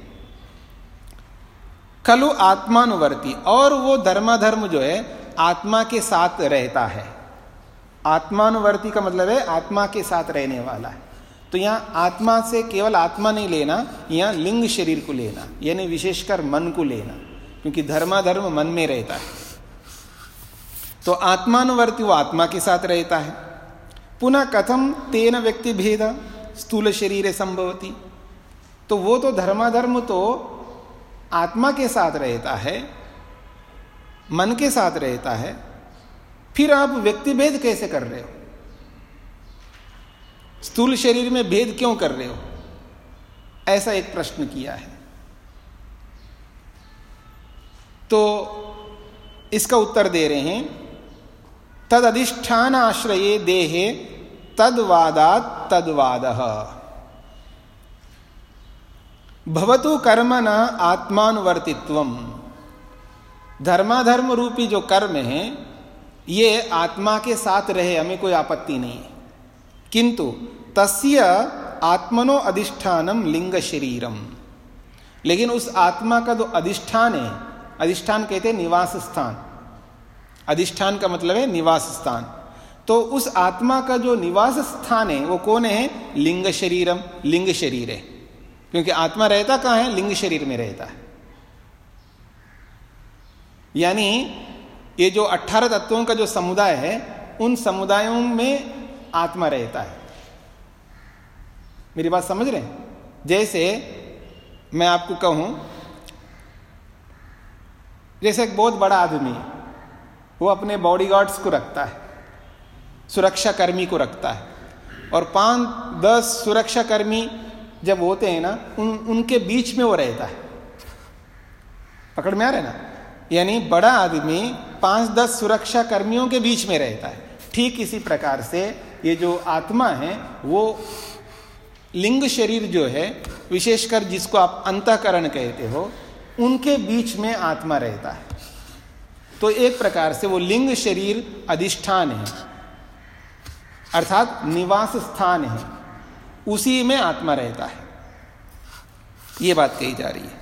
S1: खलु आत्मानुवर्ती, और वो धर्माधर्म जो है आत्मा के साथ रहता है। आत्मानुवर्ती का मतलब है आत्मा के साथ रहने वाला है। तो यहाँ आत्मा से केवल आत्मा नहीं लेना, यहाँ लिंग शरीर को लेना, यानी विशेषकर मन को लेना, क्योंकि धर्माधर्म मन में रहता है। तो आत्मानुवर्ती वो आत्मा के साथ रहता है। पुनः कथम तेन व्यक्ति भेद स्थूल शरीर संभवती, तो वो तो धर्माधर्म तो आत्मा के साथ रहता है, मन के साथ रहता है, फिर आप व्यक्ति भेद कैसे कर रहे हो? स्थूल शरीर में भेद क्यों कर रहे हो? ऐसा एक प्रश्न किया है। तो इसका उत्तर दे रहे हैं, तद अधिष्ठान आश्रये देहे तद्वादात तद्वादः भवतु कर्म न आत्मानुवर्तित्वम। धर्माधर्म रूपी जो कर्म है ये आत्मा के साथ रहे, हमें कोई आपत्ति नहीं है, किंतु तस्य आत्मनो अधिष्ठानम लिंग शरीरम, लेकिन उस आत्मा का जो अधिष्ठान है, अधिष्ठान कहते हैं निवास स्थान, अधिष्ठान का मतलब है निवास स्थान, तो उस आत्मा का जो निवास स्थान है वो कौन है? लिंग शरीरम, लिंग शरीर है, क्योंकि आत्मा रहता कहाँ है? लिंग शरीर में रहता है। यानी ये जो 18 तत्वों का जो समुदाय है, उन समुदायों में आत्मा रहता है। मेरी बात समझ रहे हैं? जैसे मैं आपको कहूं, जैसे एक बहुत बड़ा आदमी है, वो अपने बॉडीगार्ड्स को रखता है, सुरक्षा कर्मी को रखता है, और 5-10 सुरक्षा कर्मी जब होते हैं ना, उनके बीच में वो रहता है। पकड़ में आ रहा है ना? यानी बड़ा आदमी 5-10 सुरक्षा कर्मियों के बीच में रहता है। ठीक इसी प्रकार से ये जो आत्मा है वो लिंग शरीर जो है, विशेषकर जिसको आप अंतःकरण कहते हो, उनके बीच में आत्मा रहता है। तो एक प्रकार से वो लिंग शरीर अधिष्ठान है, अर्थात निवास स्थान है, उसी में आत्मा रहता है। ये बात कही जा रही है।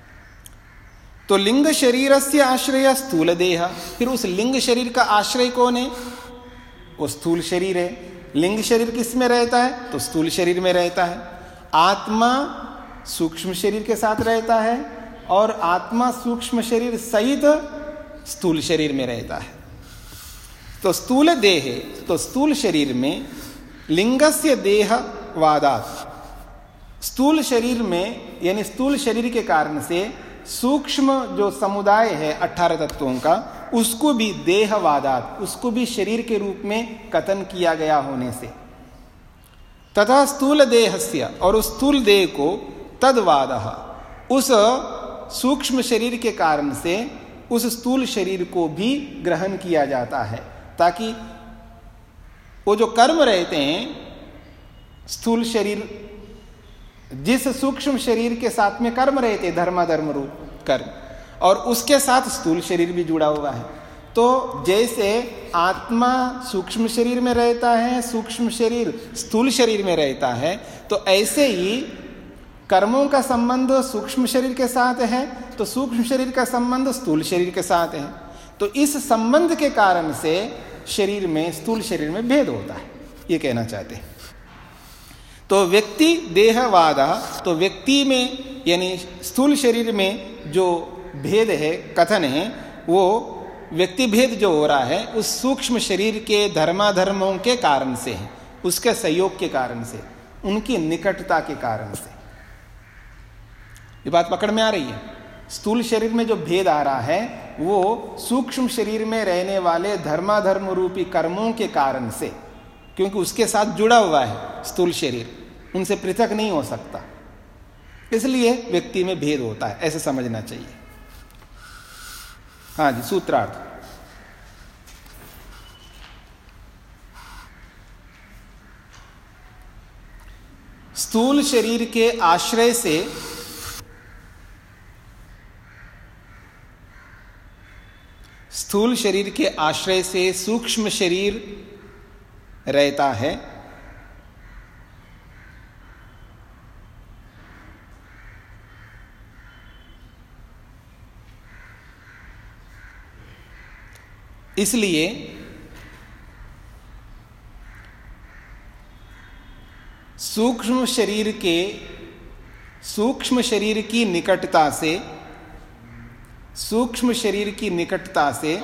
S1: तो लिंग शरीर से आश्रय स्थूल देह, फिर उस लिंग शरीर का आश्रय कौन है? वो स्थूल शरीर है। लिंग शरीर किस में रहता है? तो स्थूल शरीर में रहता है। आत्मा सूक्ष्म शरीर के साथ रहता है और आत्मा सूक्ष्म शरीर सहित स्थूल शरीर में रहता है। तो स्थूल देह, तो स्थूल शरीर में लिंगस्य देहवादात्, स्थूल शरीर में यानी स्थूल शरीर के कारण से सूक्ष्म जो समुदाय है 18 तत्वों का, उसको भी देहवादात, उसको भी शरीर के रूप में कथन किया गया होने से, तथा स्थूल देहस्य, और उस स्थूल देह को तद्वादः, उस सूक्ष्म शरीर के कारण से उस स्थूल शरीर को भी ग्रहण किया जाता है, ताकि वो जो कर्म रहते हैं, स्थूल शरीर जिस सूक्ष्म शरीर के साथ में कर्म रहते, धर्माधर्म रूप कर्म, और उसके साथ स्थूल शरीर भी जुड़ा हुआ है। तो जैसे आत्मा सूक्ष्म शरीर में रहता है, सूक्ष्म शरीर स्थूल शरीर में रहता है, तो ऐसे ही कर्मों का संबंध सूक्ष्म शरीर के साथ है, तो सूक्ष्म शरीर का संबंध स्थूल शरीर के साथ है। तो इस संबंध के कारण से शरीर में, स्थूल शरीर में भेद होता है, ये कहना चाहते हैं। तो व्यक्ति देहवादा, तो व्यक्ति में यानी स्थूल शरीर में जो भेद है, कथन है, वो व्यक्ति भेद जो हो रहा है उस सूक्ष्म शरीर के धर्माधर्मों के कारण से है, उसके सहयोग के कारण से, उनकी निकटता के कारण से। ये बात पकड़ में आ रही है? स्थूल शरीर में जो भेद आ रहा है वो सूक्ष्म शरीर में रहने वाले धर्माधर्म रूपी कर्मों के कारण से, क्योंकि उसके साथ जुड़ा हुआ है स्थूल शरीर, उनसे पृथक नहीं हो सकता, इसलिए व्यक्ति में भेद होता है, ऐसे समझना चाहिए। हाँ जी, सूत्रार्थ। स्थूल शरीर के आश्रय से स्थूल शरीर के आश्रय से सूक्ष्म शरीर रहता है, इसलिए सूक्ष्म शरीर की निकटता से, सूक्ष्म शरीर की निकटता से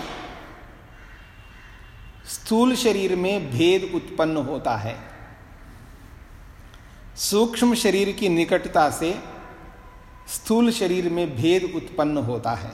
S1: स्थूल शरीर में भेद उत्पन्न होता है। सूक्ष्म शरीर की निकटता से स्थूल शरीर में भेद उत्पन्न होता है।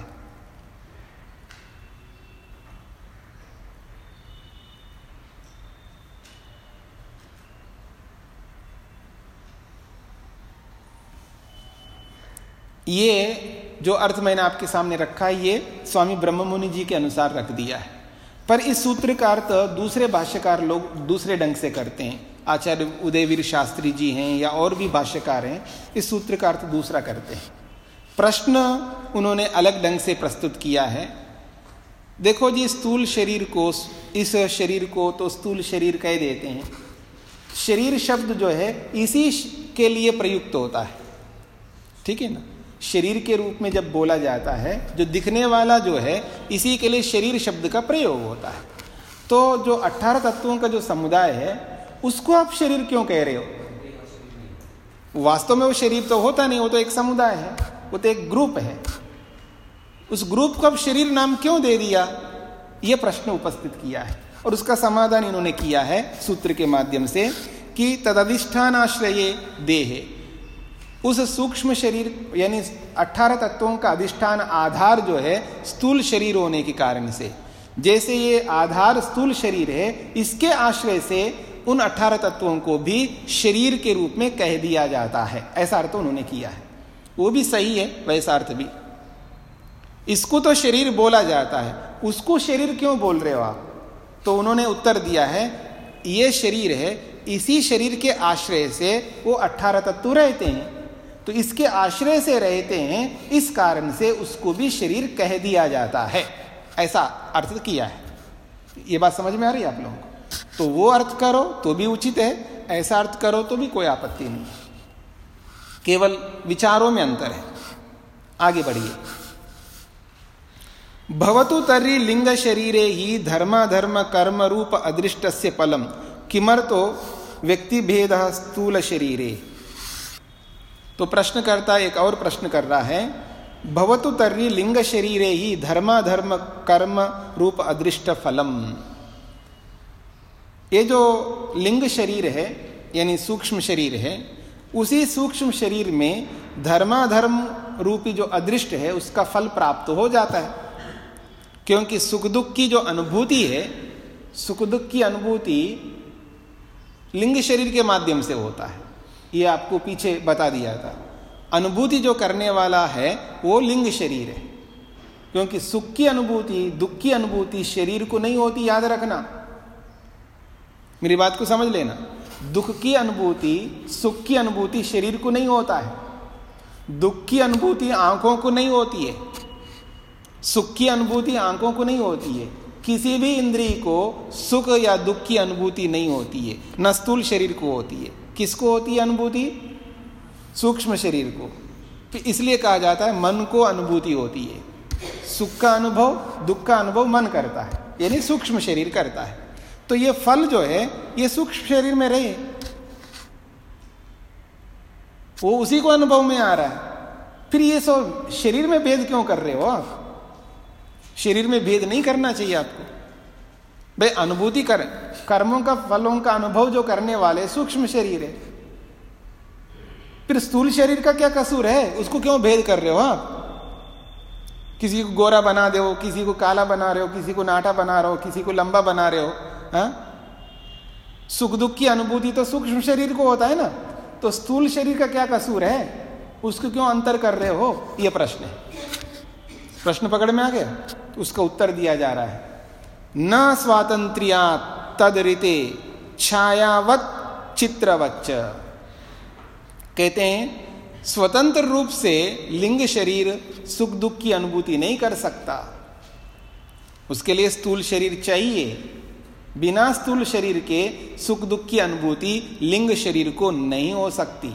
S1: ये जो अर्थ मैंने आपके सामने रखा है, ये स्वामी ब्रह्ममुनि जी के अनुसार रख दिया है, पर इस सूत्र का अर्थ दूसरे भाष्यकार लोग दूसरे ढंग से करते हैं। आचार्य उदयवीर शास्त्री जी हैं या और भी भाष्यकार हैं, इस सूत्र का अर्थ दूसरा करते हैं। प्रश्न उन्होंने अलग ढंग से प्रस्तुत किया है। देखो जी, स्थूल शरीर को, इस शरीर को तो स्थूल शरीर कह देते हैं। शरीर शब्द जो है इसी के लिए प्रयुक्त होता है, ठीक है ना? शरीर के रूप में जब बोला जाता है, जो दिखने वाला जो है, इसी के लिए शरीर शब्द का प्रयोग होता है। तो जो 18 तत्वों का जो समुदाय है, उसको आप शरीर क्यों कह रहे हो? वास्तव में वो शरीर तो होता नहीं, वो तो एक समुदाय है, वो तो एक ग्रुप है। उस ग्रुप को अब शरीर नाम क्यों दे दिया, ये प्रश्न उपस्थित किया है, और उसका समाधान इन्होंने किया है सूत्र के माध्यम से कि तदधिष्ठानाश्रये देहे, उस सूक्ष्म शरीर यानी 18 तत्वों का अधिष्ठान आधार जो है स्थूल शरीर होने के कारण से, जैसे ये आधार स्थूल शरीर है, इसके आश्रय से उन 18 तत्वों को भी शरीर के रूप में कह दिया जाता है, ऐसा अर्थ उन्होंने किया है। वो भी सही है, वैसा अर्थ भी। इसको तो शरीर बोला जाता है, उसको शरीर क्यों बोल रहे हो आप? तो उन्होंने उत्तर दिया है, ये शरीर है, इसी शरीर के आश्रय से वो 18 तत्व रहते हैं, तो इसके आश्रय से रहते हैं, इस कारण से उसको भी शरीर कह दिया जाता है, ऐसा अर्थ किया है। ये बात समझ में आ रही है आप लोगों को? तो वो अर्थ करो तो भी उचित है, ऐसा अर्थ करो तो भी कोई आपत्ति नहीं, केवल विचारों में अंतर है। आगे बढ़िए। भवतु तर्हि लिंग शरीरे ही धर्माधर्म कर्म रूप अदृष्टस्य फलम किमर्थो व्यक्ति भेद स्थूल शरीरे। तो प्रश्नकर्ता एक और प्रश्न कर रहा है, भवतु तर्हि लिंग शरीरे ही धर्माधर्म कर्म रूप अदृष्ट फलम। ये जो लिंग शरीर है यानी सूक्ष्म शरीर है, उसी सूक्ष्म शरीर में धर्माधर्म रूपी जो अदृष्ट है उसका फल प्राप्त हो जाता है, क्योंकि सुख दुख की जो अनुभूति है, सुख दुख की अनुभूति लिंग शरीर के माध्यम से होता है। ये आपको पीछे बता दिया था। अनुभूति जो करने वाला है वो लिंग शरीर है, क्योंकि सुख की अनुभूति दुख की अनुभूति शरीर को नहीं होती, याद रखना, मेरी बात को समझ लेना। दुख की अनुभूति सुख की अनुभूति शरीर को नहीं होता है, दुख की अनुभूति आंखों को नहीं होती है, सुख की अनुभूति आंखों को नहीं होती है, किसी भी इंद्रिय को सुख या दुख की अनुभूति नहीं होती है, न स्थूल शरीर को होती है। किसको होती है अनुभूति? सूक्ष्म शरीर को। तो इसलिए कहा जाता है मन को अनुभूति होती है। सुख का अनुभव दुख का अनुभव मन करता है, यानी सूक्ष्म शरीर करता है। तो ये फल जो है ये सूक्ष्म शरीर में रहे, वो उसी को अनुभव में आ रहा है। फिर ये सब शरीर में भेद क्यों कर रहे हो आप? शरीर में भेद नहीं करना चाहिए आपको भाई। अनुभूति कर कर्मों का फलों का अनुभव जो करने वाले सूक्ष्म शरीर है, फिर स्थूल शरीर का क्या कसूर है? उसको क्यों भेद कर रहे हो आप? किसी को गोरा बना दे हो, किसी को काला बना रहे हो, किसी को नाटा बना रहे हो, किसी को लंबा बना रहे हो। हाँ, सुख दुख की अनुभूति तो सूक्ष्म शरीर को होता है ना, तो स्थूल शरीर का क्या कसूर है? उसको क्यों अंतर कर रहे हो? यह प्रश्न है। प्रश्न पकड़ में आ गया? तो उसका उत्तर दिया जा रहा है, न स्वातंत्र्या तदरिते छायावत चित्रवच्च। कहते हैं स्वतंत्र रूप से लिंग शरीर सुख दुख की अनुभूति नहीं कर सकता, उसके लिए स्थूल शरीर चाहिए। बिना स्थूल शरीर के सुख दुख की अनुभूति लिंग शरीर को नहीं हो सकती।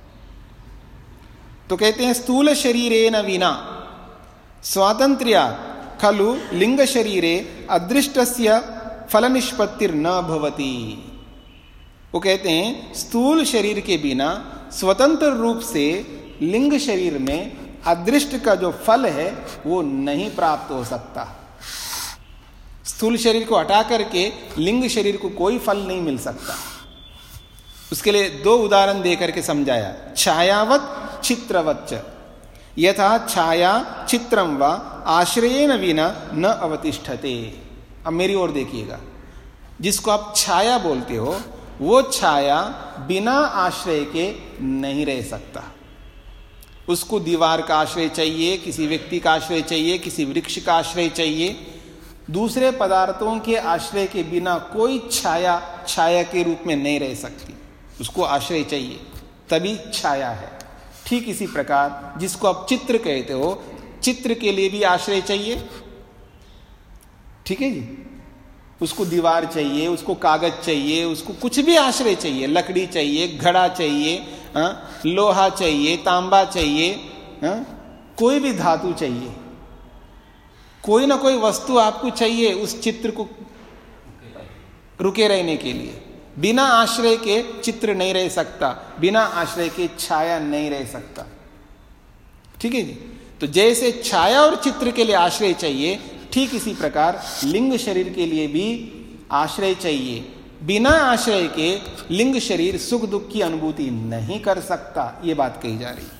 S1: तो कहते हैं स्थूल शरीरेण विना स्वातंत्र्या खलु लिंग शरीरे अदृष्टस्य फल निष्पत्तिर न भवति। वो कहते हैं स्थूल शरीर के बिना स्वतंत्र रूप से लिंग शरीर में अदृष्ट का जो फल है वो नहीं प्राप्त हो सकता। स्थूल शरीर को हटा करके लिंग शरीर को कोई फल नहीं मिल सकता। उसके लिए दो उदाहरण देकर के समझाया, छायावत चित्रवच्च। यथा छाया चित्रम व आश्रयेन विना न अवतिष्ठते। अब मेरी ओर देखिएगा, जिसको आप छाया बोलते हो वो छाया बिना आश्रय के नहीं रह सकता। उसको दीवार का आश्रय चाहिए, किसी व्यक्ति का आश्रय चाहिए, किसी वृक्ष का आश्रय चाहिए। दूसरे पदार्थों के आश्रय के बिना कोई छाया छाया के रूप में नहीं रह सकती, उसको आश्रय चाहिए, तभी छाया है। ठीक इसी प्रकार जिसको आप चित्र कहते हो, चित्र के लिए भी आश्रय चाहिए, ठीक है जी। उसको दीवार चाहिए, उसको कागज चाहिए, उसको कुछ भी आश्रय चाहिए, लकड़ी चाहिए, घड़ा चाहिए, लोहा चाहिए, तांबा चाहिए, कोई भी धातु चाहिए, कोई ना कोई वस्तु आपको चाहिए उस चित्र को रुके रहने के लिए। बिना आश्रय के चित्र नहीं रह सकता, बिना आश्रय के छाया नहीं रह सकता, ठीक है जी। तो जैसे छाया और चित्र के लिए आश्रय चाहिए, ठीक इसी प्रकार लिंग शरीर के लिए भी आश्रय चाहिए। बिना आश्रय के लिंग शरीर सुख दुख की अनुभूति नहीं कर सकता, ये बात कही जा रही।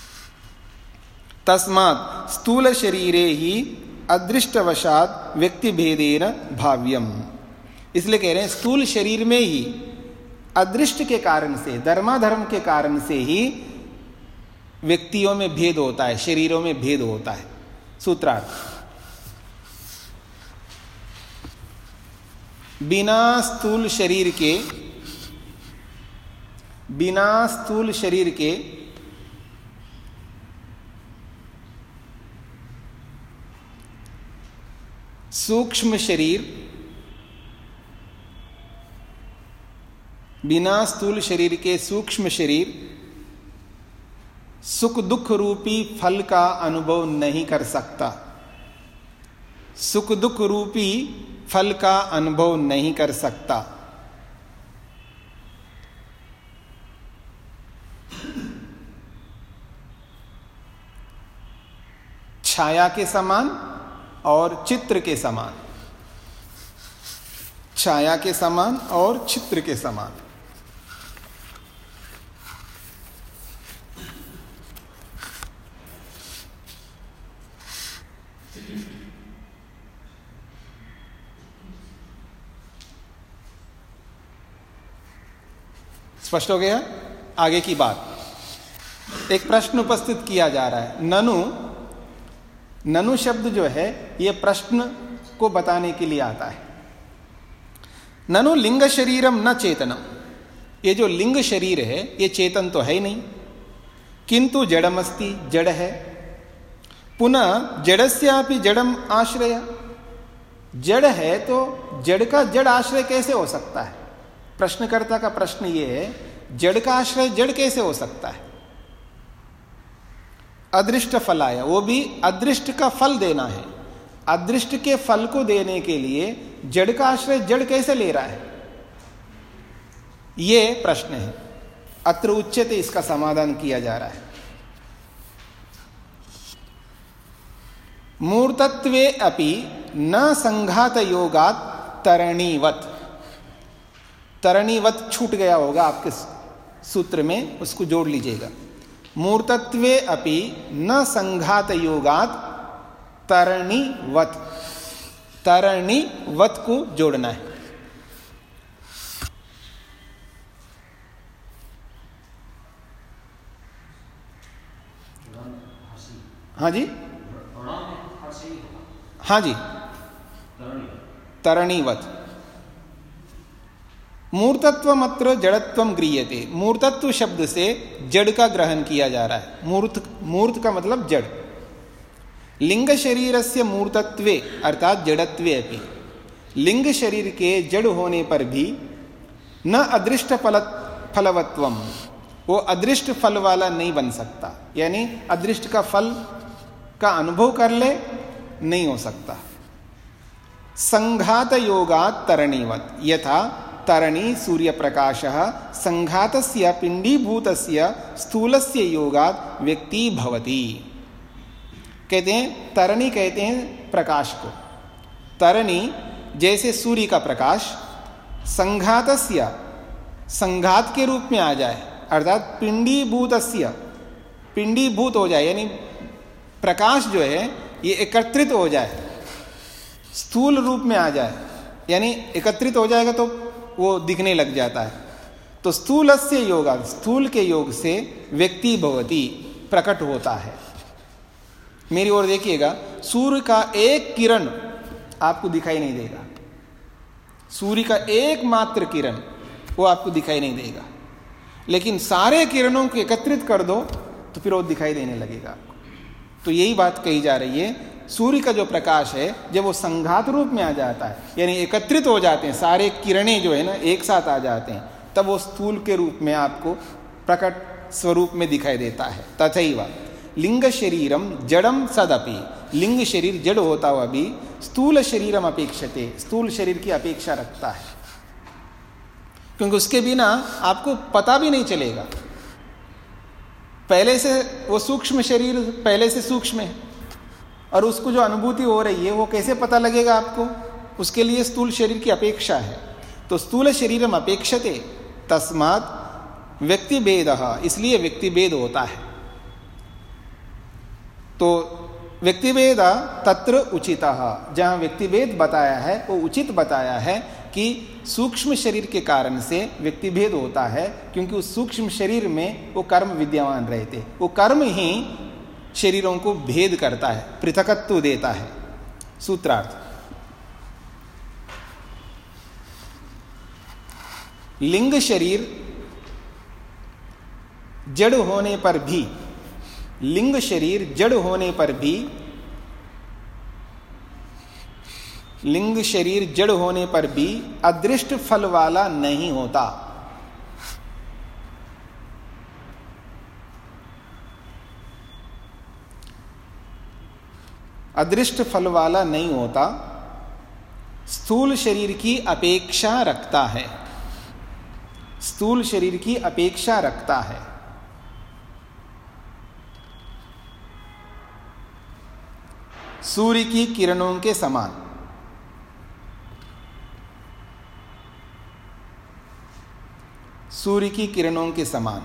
S1: तस्मात् स्थूल शरीरे ही अदृष्टवशात व्यक्ति भेदेन भाव्यम। इसलिए कह रहे हैं स्थूल शरीर में ही अदृष्ट के कारण से, धर्माधर्म के कारण से ही व्यक्तियों में भेद होता है, शरीरों में भेद होता है। सूत्रार्थ, बिना स्थूल शरीर के सूक्ष्म शरीर, बिना स्थूल शरीर के सूक्ष्म शरीर सुख दुख रूपी फल का अनुभव नहीं कर सकता, सुख दुख रूपी फल का अनुभव नहीं कर सकता। छाया के समान और चित्र के समान, छाया के समान और चित्र के समान। स्पष्ट हो गया? आगे की बात, एक प्रश्न उपस्थित किया जा रहा है। ननु शब्द जो है यह प्रश्न को बताने के लिए आता है। ननु लिंग शरीरम न चेतनम, ये जो लिंग शरीर है ये चेतन तो है ही नहीं, किंतु जड़मस्ति, जड़ है। पुनः जड़स्यापि जड़म आश्रय, जड़ है तो जड़ का जड़ आश्रय कैसे हो सकता है? प्रश्नकर्ता का प्रश्न ये है, जड़ का आश्रय जड़ कैसे हो सकता है? अदृष्ट फलाय, वो भी अदृष्ट का फल देना है, अदृष्ट के फल को देने के लिए जड़ का आश्रय जड़ कैसे ले रहा है? ये प्रश्न है। अत्र उच्यते, इसका समाधान किया जा रहा है। मूर्तत्वे अपि न संघात योगात तरणीवत, तरणीवत छूट गया होगा आपके सूत्र में, उसको जोड़ लीजिएगा। मूर्तत्वे अपि न संघात योगात तरणीवत, तरणीवत को जोड़ना है। हाँ जी, हाँ जी, तरणीवत। मूर्तत्व मात्र जड़त्वम गृह्यते, मूर्तत्व शब्द से जड़ का ग्रहण किया जा रहा है। मूर्त का मतलब जड़। लिंग शरीरस्य मूर्तत्वे अर्थात जड़त्वे अपि, लिंग शरीर के जड़ होने पर भी न अदृष्ट फलवत्वम, वो अदृष्ट फल वाला नहीं बन सकता, यानी अदृष्ट का फल का अनुभव कर ले नहीं हो सकता। संघात योगात तरणीवत, यथा तरणी सूर्य प्रकाश संघातस्य पिंडीभूतस्य स्थूलस्य योगात व्यक्ति भवति। कहते हैं तरणी, कहते हैं प्रकाश को। तरणी जैसे सूर्य का प्रकाश संघातस्य, संघात के रूप में आ जाए, अर्थात पिंडीभूतस्य, पिंडीभूत हो जाए, यानी प्रकाश जो है ये एकत्रित हो जाए, स्थूल रूप में आ जाए, यानी एकत्रित हो जाएगा तो वो दिखने लग जाता है। तो स्थूलस्य योगा, स्थूल के योग से व्यक्ति भवति, प्रकट होता है। मेरी ओर देखिएगा, सूर्य का एक किरण आपको दिखाई नहीं देगा, सूर्य का एकमात्र किरण वो आपको दिखाई नहीं देगा, लेकिन सारे किरणों को एकत्रित कर दो तो फिर वो दिखाई देने लगेगा आपको। तो यही बात कही जा रही है, सूर्य का जो प्रकाश है जब वो संघात रूप में आ जाता है, यानी एकत्रित हो जाते हैं, सारे किरणें जो है ना एक साथ आ जाते हैं, तब वो स्थूल के रूप में आपको प्रकट स्वरूप में दिखाई देता है। तथैव लिंग शरीरम जड़म सदपि, लिंग शरीर जड़ होता हुआ भी स्थूल शरीरम अपेक्षते, स्थूल शरीर की अपेक्षा रखता है, क्योंकि उसके बिना आपको पता भी नहीं चलेगा। पहले से वो सूक्ष्म शरीर पहले से सूक्ष्म है, और उसको जो अनुभूति हो रही है वो कैसे पता लगेगा आपको? उसके लिए स्थूल शरीर की अपेक्षा है। तो स्थूल शरीरम अपेक्षते तस्मात् व्यक्ति भेद, इसलिए व्यक्ति भेद होता है। तो व्यक्ति भेद तत्र उचितः, जहां व्यक्ति भेद बताया है वो उचित बताया है। कि सूक्ष्म शरीर के कारण से व्यक्ति भेद होता है, क्योंकि उस सूक्ष्म शरीर में वो कर्म विद्यमान रहते, वो कर्म ही शरीरों को भेद करता है, पृथकत्व देता है। सूत्रार्थ, लिंग शरीर जड़ होने पर भी, लिंग शरीर जड़ होने पर भी, लिंग शरीर जड़ होने पर भी अदृष्ट फल वाला नहीं होता। अदृष्ट फल वाला नहीं होता, स्थूल शरीर की अपेक्षा रखता है, स्थूल शरीर की अपेक्षा रखता है। सूर्य की किरणों के समान, सूर्य की किरणों के समान।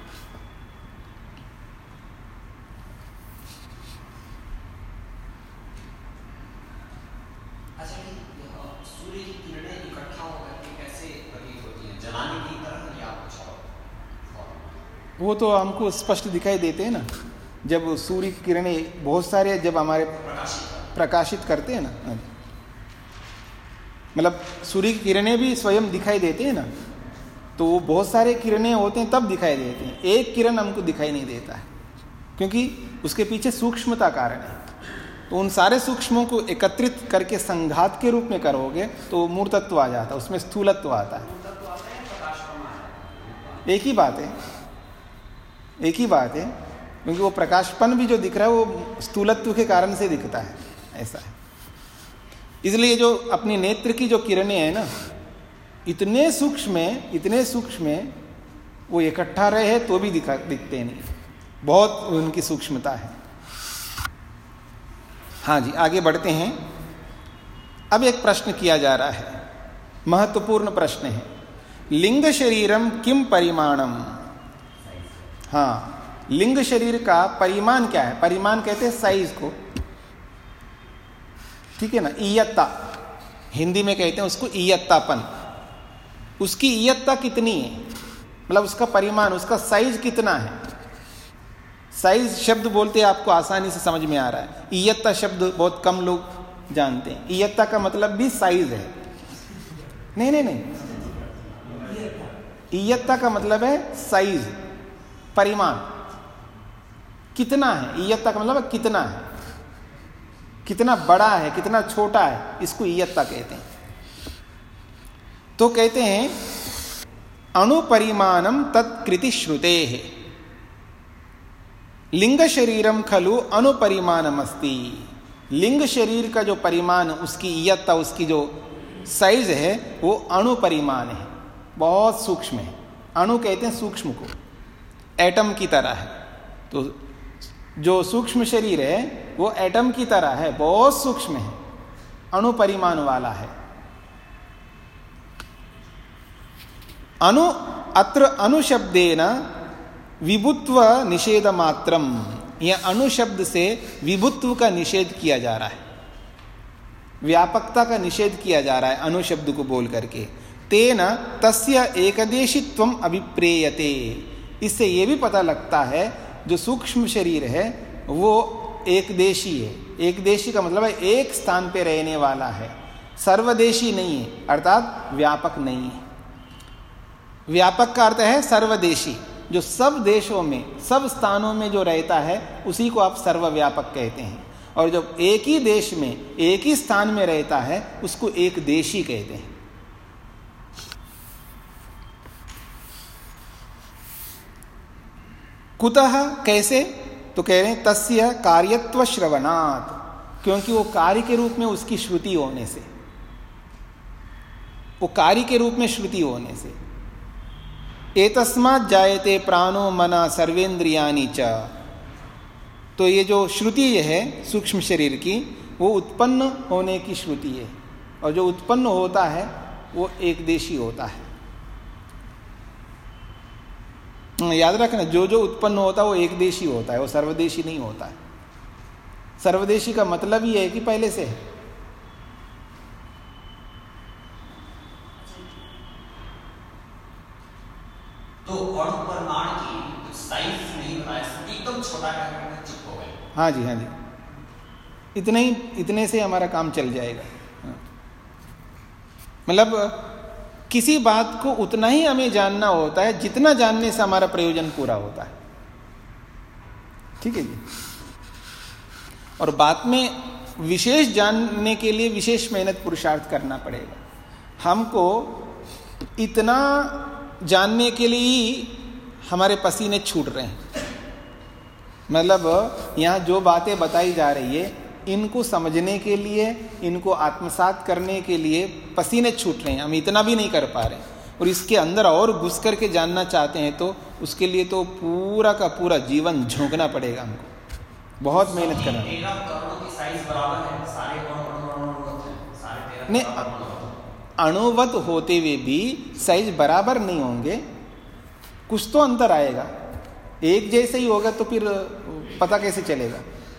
S6: अच्छा, सूर्य की किरणें इकट्ठा होकर के कैसे प्रतीत होती हैं? जलाने की तरह या कुछ और?
S1: वो तो हमको स्पष्ट दिखाई देते हैं ना, जब सूर्य की किरणें बहुत सारे जब हमारे प्रकाशित करते हैं ना, मतलब सूर्य की किरणें भी स्वयं दिखाई देते हैं ना, तो वो बहुत सारे किरणें होते हैं तब दिखाई देते हैं, एक किरण हमको दिखाई नहीं देता है, क्योंकि उसके पीछे सूक्ष्मता कारण है। तो उन सारे सूक्ष्मों को एकत्रित करके संघात के रूप में करोगे तो मूर्तत्व आ जाता है, उसमें स्थूलत्व आता है। एक ही बात है, एक ही बात है, क्योंकि वो प्रकाशपन भी जो दिख रहा है वो स्थूलत्व के कारण से दिखता है, ऐसा है। इसलिए जो अपनी नेत्र की जो किरणें हैं ना, इतने सूक्ष्म हैं, इतने सूक्ष्म हैं, वो इकट्ठा रहे तो भी दिखते नहीं, बहुत उनकी सूक्ष्मता है। हाँ जी, आगे बढ़ते हैं। अब एक प्रश्न किया जा रहा है, महत्वपूर्ण प्रश्न है, लिंग शरीरम किम परिमाणम। हाँ, लिंग शरीर का परिमाण क्या है? परिमाण कहते हैं साइज को, ठीक है ना, इयत्ता, हिंदी में कहते हैं उसको इयत्तापन। उसकी इयत्ता कितनी है, मतलब उसका परिमाण, उसका साइज कितना है। साइज शब्द बोलते हैं, आपको आसानी से समझ में आ रहा है। इयत्ता शब्द बहुत कम लोग जानते हैं। इयत्ता का मतलब भी साइज है। नहीं नहीं नहीं, इयत्ता का मतलब है साइज, परिमाण कितना है। इयत्ता का मतलब कितना है, कितना बड़ा है, कितना छोटा है, इसको इयत्ता कहते हैं। तो कहते हैं अणुपरिमाणम तत्कृति श्रुते है, लिंग शरीरम खलु अणुपरिमाणमस्ति। लिंग शरीर का जो परिमाण, उसकी इयत्ता, उसकी जो साइज है वो अणुपरिमाण है, बहुत सूक्ष्म है। अणु कहते हैं सूक्ष्म को, एटम की तरह है। तो जो सूक्ष्म शरीर है वो एटम की तरह है, बहुत सूक्ष्म है, अणुपरिमाण वाला है। अनु अत्र अनुशब्देन विभुत्व निषेध मात्रम, यह अनुशब्द से विभुत्व का निषेध किया जा रहा है, व्यापकता का निषेध किया जा रहा है अनुशब्द को बोल करके। तेन तस्य एकदेशित्वम अभिप्रेयते, इससे यह भी पता लगता है जो सूक्ष्म शरीर है वो एकदेशी है। एकदेशी का मतलब है एक स्थान पे रहने वाला है, सर्वदेशी नहीं है, अर्थात व्यापक नहीं है। व्यापक का अर्थ है सर्वदेशी, जो सब देशों में, सब स्थानों में जो रहता है उसी को आप सर्वव्यापक कहते हैं। और जब एक ही देश में, एक ही स्थान में रहता है उसको एक देशी कहते हैं। कुतः, कैसे? तो कह रहे हैं तस्य कार्यत्व श्रवणात्, क्योंकि वो कार्य के रूप में उसकी श्रुति होने से, वो कार्य के रूप में श्रुति होने से। एतस्मात् जायते प्राणो मना सर्वेन्द्रियाणि च, तो ये जो श्रुति है सूक्ष्म शरीर की, वो उत्पन्न होने की श्रुति है, और जो उत्पन्न होता है वो एकदेशी होता है। याद रखना, जो जो उत्पन्न होता है वो एकदेशी होता है, वो सर्वदेशी नहीं होता है। सर्वदेशी का मतलब ही है कि पहले से है। हाँ जी, हाँ जी, इतने से हमारा काम चल जाएगा। मतलब किसी बात को उतना ही हमें जानना होता है जितना जानने से हमारा प्रयोजन पूरा होता है। ठीक है जी। और बात में विशेष जानने के लिए विशेष मेहनत पुरुषार्थ करना पड़ेगा। हमको इतना जानने के लिए ही हमारे पसीने छूट रहे हैं। मतलब यहाँ जो बातें बताई जा रही है, इनको समझने के लिए, इनको आत्मसात करने के लिए पसीने छूट रहे हैं, हम इतना भी नहीं कर पा रहे। और इसके अंदर और घुस करके जानना चाहते हैं तो उसके लिए तो पूरा का पूरा जीवन झोंकना पड़ेगा हमको, बहुत मेहनत करना। नहीं, अणुवत होते हुए भी साइज बराबर नहीं होंगे, कुछ तो अंतर आएगा। एक जैसे ही होगा तो फिर पता कैसे चलेगा?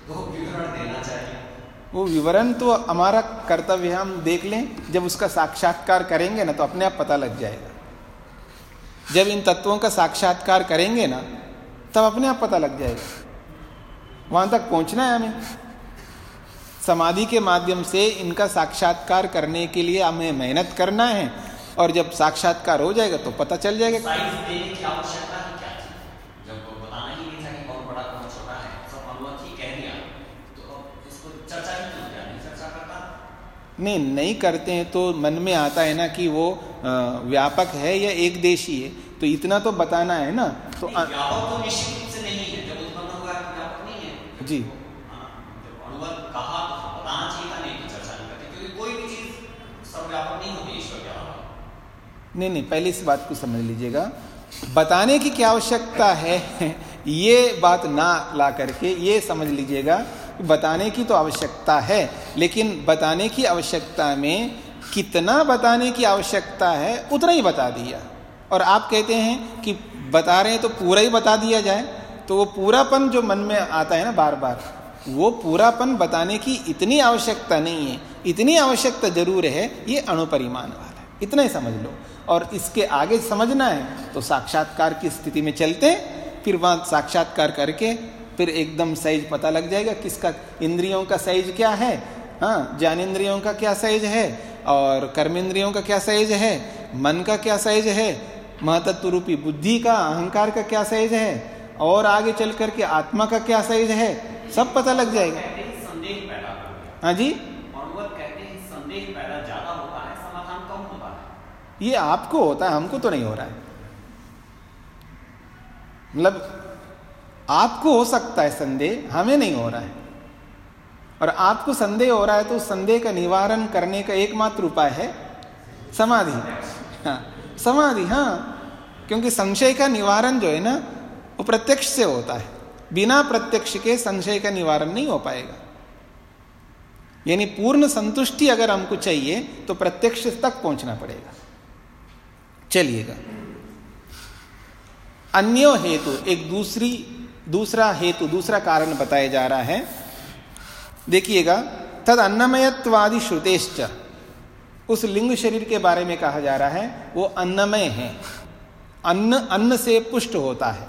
S1: वो विवरण तो हमारा कर्तव्य है, हम देख लें। जब उसका साक्षात्कार करेंगे ना तो अपने आप पता लग जाएगा। जब इन तत्वों का साक्षात्कार करेंगे ना तब अपने आप पता लग जाएगा। वहां तक पहुंचना है हमें। समाधि के माध्यम से इनका साक्षात्कार करने के लिए हमें मेहनत करना है, और जब साक्षात्कार हो जाएगा तो पता चल जाएगा। नहीं करते हैं तो मन में आता है ना कि वो व्यापक है या एक देशी है, तो इतना तो बताना है ना। तो
S6: व्यापक तो निश्चित रूप से नहीं है, जब उत्पन्न हुआ है व्यापक नहीं है
S1: जी।
S6: जब अनुवाद कहा तो बताना चाहिए था, नहीं तो चर्चा नहीं करते, क्योंकि कोई भी चीज सर्वव्यापक नहीं होती ईश्वर के अलावा।
S1: नहीं, पहले इस बात को समझ लीजिएगा। बताने की क्या आवश्यकता है ये बात ना ला करके ये समझ लीजिएगा, बताने की तो आवश्यकता है, लेकिन बताने की आवश्यकता में कितना बताने की आवश्यकता है उतना ही बता दिया। और आप कहते हैं कि बता रहे हैं तो पूरा ही बता दिया जाए, तो वो पूरापन जो मन में आता है ना बार बार, वो पूरापन बताने की इतनी आवश्यकता नहीं है। इतनी आवश्यकता जरूर है, ये अणुपरिमाण वाला है, इतना ही समझ लो। और इसके आगे समझना है तो साक्षात्कार की स्थिति में चलते, फिर वहाँ साक्षात्कार करके फिर एकदम साइज पता लग जाएगा किसका, इंद्रियों का साइज क्या है, हाँ, ज्ञानेंद्रियों का क्या साइज है, और कर्मेंद्रियों का क्या साइज है, मन का क्या साइज है, महतत्व रूपी बुद्धि का, अहंकार का क्या साइज है, और आगे चल करके आत्मा का क्या साइज है, सब पता लग जाएगा।
S6: संदेह पैदा होता है।
S1: हाँ जी,
S6: कहते हैं संदेह पैदा ज्यादा होता है, समाधान कम होता है।
S1: ये आपको होता है, हमको तो नहीं हो रहा है। मतलब आपको हो सकता है संदेह, हमें नहीं हो रहा है। और आपको संदेह हो रहा है तो संदेह का निवारण करने का एकमात्र उपाय है समाधि। हाँ, समाधि, हाँ, क्योंकि संशय का निवारण जो है ना वो प्रत्यक्ष से होता है। बिना प्रत्यक्ष के संशय का निवारण नहीं हो पाएगा। यानी पूर्ण संतुष्टि अगर हमको चाहिए तो प्रत्यक्ष तक पहुंचना पड़ेगा। चलिएगा, अन्यो हेतु, एक दूसरा हेतु, दूसरा कारण बताया जा रहा है। देखिएगा, तद अन्नमयत्वादि श्रुतेश्च, उस लिंग शरीर के बारे में कहा जा रहा है वो अन्नमय है, अन्न से पुष्ट होता है।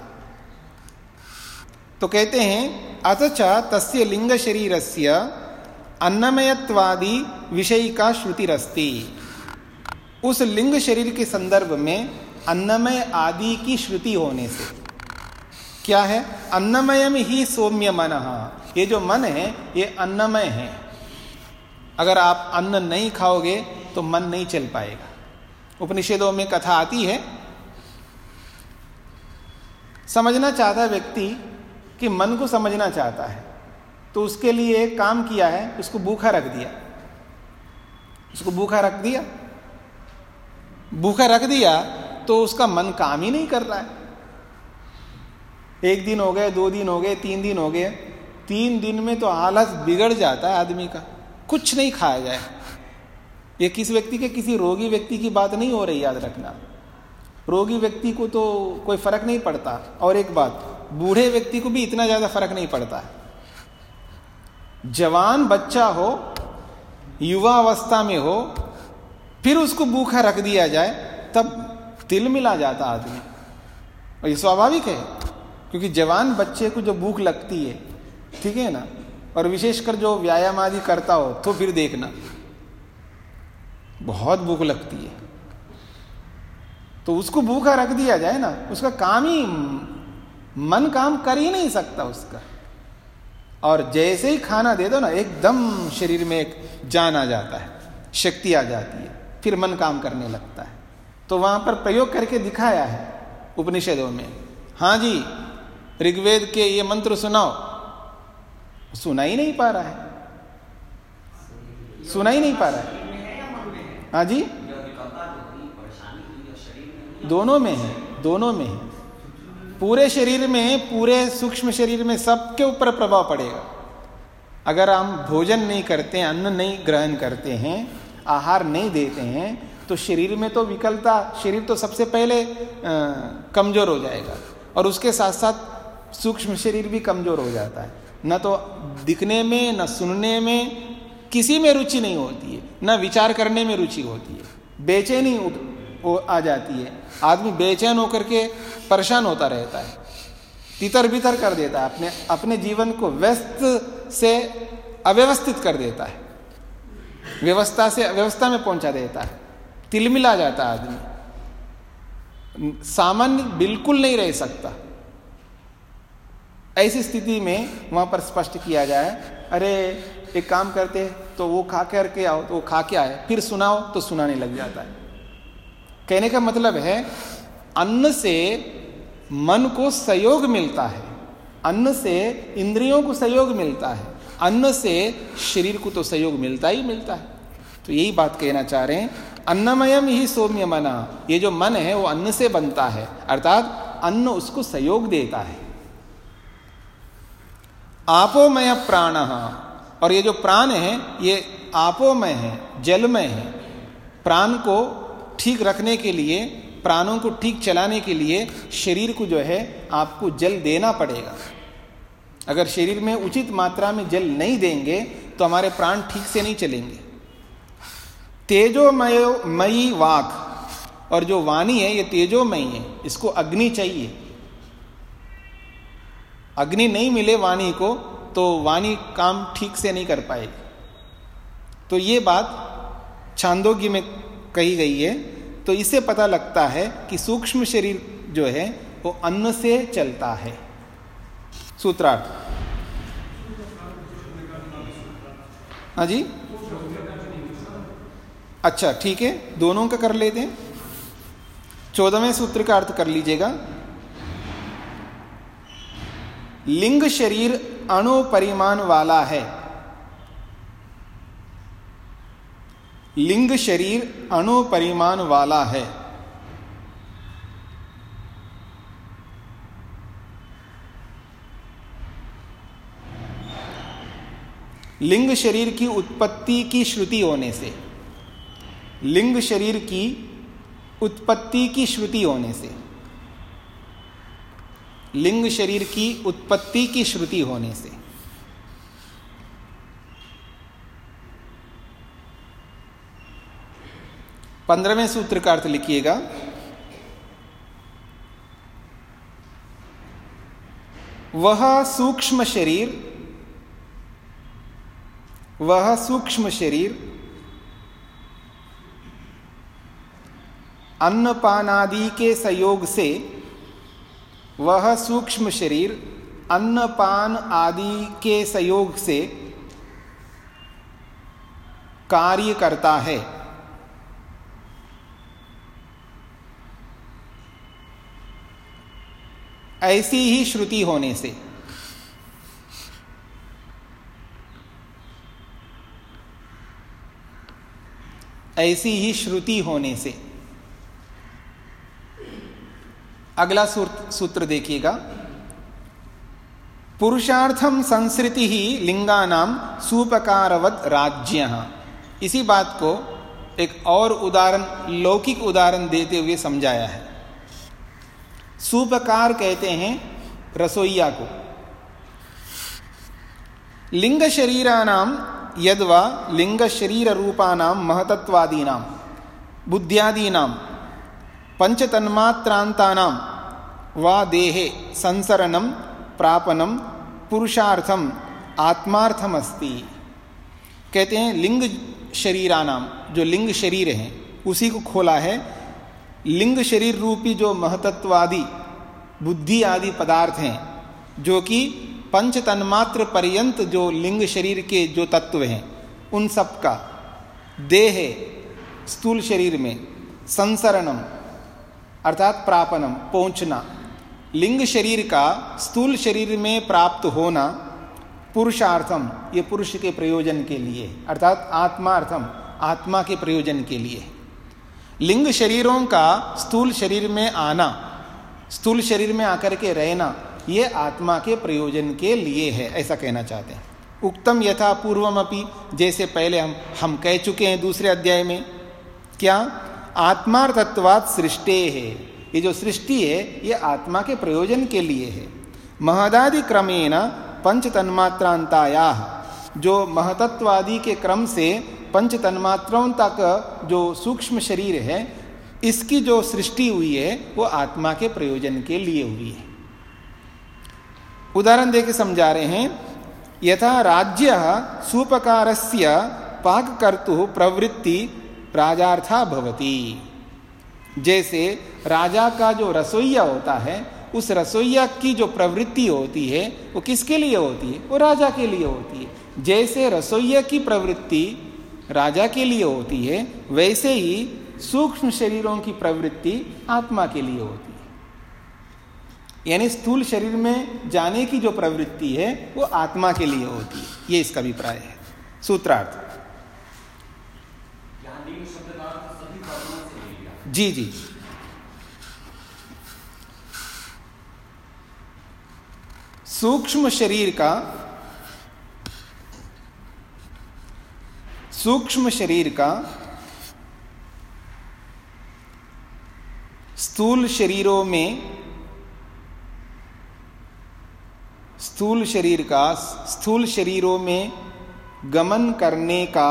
S1: तो कहते हैं अतच तस्य लिंग शरीरस्य अन्नमयत्वादि विषयिका श्रुतिरस्ति। उस लिंग शरीर के संदर्भ में अन्नमय आदि की श्रुति होने से क्या है, अन्नमयम ही सौम्य मनः, ये जो मन है ये अन्नमय है। अगर आप अन्न नहीं खाओगे तो मन नहीं चल पाएगा। उपनिषदों में कथा आती है, समझना चाहता है व्यक्ति कि मन को समझना चाहता है, तो उसके लिए एक काम किया है, उसको भूखा रख दिया। भूखा रख दिया तो उसका मन काम ही नहीं कर रहा है। 1 दिन हो गए, 2 दिन हो गए, 3 दिन हो गए, 3 दिन में तो हालत बिगड़ जाता है आदमी का, कुछ नहीं खाया जाए। ये किस व्यक्ति के, किसी रोगी व्यक्ति की बात नहीं हो रही, याद रखना। रोगी व्यक्ति को तो कोई फर्क नहीं पड़ता, और एक बात, बूढ़े व्यक्ति को भी इतना ज्यादा फर्क नहीं पड़ता। जवान बच्चा हो, युवा अवस्था में हो, फिर उसको भूखा रख दिया जाए तब तिल मिला जाता आदमी। और ये स्वाभाविक है, क्योंकि जवान बच्चे को जो भूख लगती है ठीक है ना। और विशेषकर जो व्यायाम आदि करता हो तो फिर देखना बहुत भूख लगती है, तो उसको भूखा रख दिया जाए ना, उसका काम ही, मन काम कर ही नहीं सकता उसका। और जैसे ही खाना दे दो ना, एकदम शरीर में एक जान आ जाता है, शक्ति आ जाती है, फिर मन काम करने लगता है। तो वहां पर प्रयोग करके दिखाया है उपनिषदों में। हाँ जी, ऋग्वेद के ये मंत्र सुनाओ, सुना ही नहीं पा रहा है, सुना ही नहीं पा रहा है। हाँ जी, दोनों में है, दोनों में है। पूरे शरीर में, पूरे सूक्ष्म शरीर में सबके ऊपर प्रभाव पड़ेगा। अगर हम भोजन नहीं करते हैं, अन्न नहीं ग्रहण करते हैं, आहार नहीं देते हैं, तो शरीर में तो विकलता, शरीर तो सबसे पहले कमजोर हो जाएगा, और उसके साथ साथ सूक्ष्म शरीर भी कमजोर हो जाता है। न तो दिखने में, न सुनने में, किसी में रुचि नहीं होती है, न विचार करने में रुचि होती है, बेचैनी आ जाती है। आदमी बेचैन होकर के परेशान होता रहता है, तितर बितर कर देता है, अपने जीवन को व्यस्त से अव्यवस्थित कर देता है, व्यवस्था से अव्यवस्था में पहुंचा देता है, तिलमिला जाता है आदमी, सामान्य बिल्कुल नहीं रह सकता। ऐसी स्थिति में वहां पर स्पष्ट किया जाए, अरे एक काम करते तो वो खा करके आओ, तो वो खा के आए, फिर सुनाओ तो सुनाने लग जाता है। कहने का मतलब है अन्न से मन को सहयोग मिलता है, अन्न से इंद्रियों को सहयोग मिलता है, अन्न से शरीर को तो सहयोग मिलता ही मिलता है। तो यही बात कहना चाह रहे हैं, अन्नमयम ही सौम्य मना, ये जो मन है वो अन्न से बनता है, अर्थात अन्न उसको सहयोग देता है। आपोमय प्राण, और ये जो प्राण है ये आपोमय है, जलमय है। प्राण को ठीक रखने के लिए, प्राणों को ठीक चलाने के लिए शरीर को जो है आपको जल देना पड़ेगा। अगर शरीर में उचित मात्रा में जल नहीं देंगे तो हमारे प्राण ठीक से नहीं चलेंगे। तेजोमयी वाक, और जो वाणी है ये तेजोमयी है, इसको अग्नि चाहिए। अग्नि नहीं मिले वाणी को तो वाणी काम ठीक से नहीं कर पाएगी। तो ये बात छांदोग्य में कही गई है। तो इससे पता लगता है कि सूक्ष्म शरीर जो है वो अन्न से चलता है। सूत्रार्थ, हाँ जी, अच्छा ठीक है, दोनों का कर लेते हैं। 14वें सूत्र का अर्थ कर लीजिएगा। लिंग शरीर अणु परिमाण वाला है, लिंग शरीर अणु परिमाण वाला है। लिंग शरीर की उत्पत्ति की श्रुति होने से, लिंग शरीर की उत्पत्ति की श्रुति होने से, लिंग शरीर की उत्पत्ति की श्रुति होने से। पंद्रहवें सूत्र का अर्थ लिखिएगा। वह सूक्ष्म शरीर, वह सूक्ष्म शरीर अन्नपानादि के संयोग से, वह सूक्ष्म शरीर अन्नपान आदि के संयोग से कार्य करता है। ऐसी ही श्रुति होने से, ऐसी ही श्रुति होने से। अगला सूत्र देखिएगा। पुरुषार्थम संसृति ही लिंगानाम सूपकारवद राज्य। इसी बात को एक और उदाहरण, लौकिक उदाहरण देते हुए समझाया है। सूपकार कहते हैं रसोईया को। लिंग शरीरानाम यद्वा लिंग शरीर रूपानाम महतत्वादीनाम बुद्ध्यादीनाम पंचतन्मात्रांतानाम वा देहे संसरणम प्रापनम पुरुषार्थम आत्मार्थम अस्ति। कहते हैं लिंग शरीरानाम, जो लिंग शरीर हैं उसी को खोला है। लिंग शरीर रूपी जो महतत्वादि बुद्धि आदि पदार्थ हैं, जो कि पंच तन्मात्र पर्यंत जो लिंग शरीर के जो तत्व हैं, उन सब का देह स्थूल शरीर में संसरणम अर्थात प्रापनम पहुंचना, लिंग शरीर का स्थूल शरीर में प्राप्त होना, पुरुषार्थम ये पुरुष के प्रयोजन के लिए, अर्थात आत्मार्थम आत्मा के प्रयोजन के लिए। लिंग शरीरों का स्थूल शरीर में आना, स्थूल शरीर में आकर के रहना, ये आत्मा के प्रयोजन के लिए है, ऐसा कहना चाहते हैं। उक्तम यथा पूर्वमपि, जैसे पहले हम कह चुके हैं दूसरे अध्याय में, क्या आत्मार्थत्वात् सृष्टे है, ये जो सृष्टि है ये आत्मा के प्रयोजन के लिए है। महदादि क्रमेण पंच तन्मात्रांताया, जो महतत्वादि के क्रम से पंच तन्मात्राओं तक जो सूक्ष्म शरीर है, इसकी जो सृष्टि हुई है वो आत्मा के प्रयोजन के लिए हुई है। उदाहरण देके समझा रहे हैं, यथा राज्य सूपकारस्य पाककर्तुः प्रवृत्ति राजार्था भवति। जैसे राजा का जो रसोइया होता है, उस रसोइया की जो प्रवृत्ति होती है वो किसके लिए होती है? वो राजा के लिए होती है। जैसे रसोइया की प्रवृत्ति राजा के लिए होती है, वैसे ही सूक्ष्म शरीरों की प्रवृत्ति आत्मा के लिए होती है। यानी स्थूल शरीर में जाने की जो प्रवृत्ति है वो आत्मा के लिए होती है, ये इसका अभिप्राय है। सूत्रार्थ जी जी, सूक्ष्म शरीर का स्थूल शरीरों में गमन करने का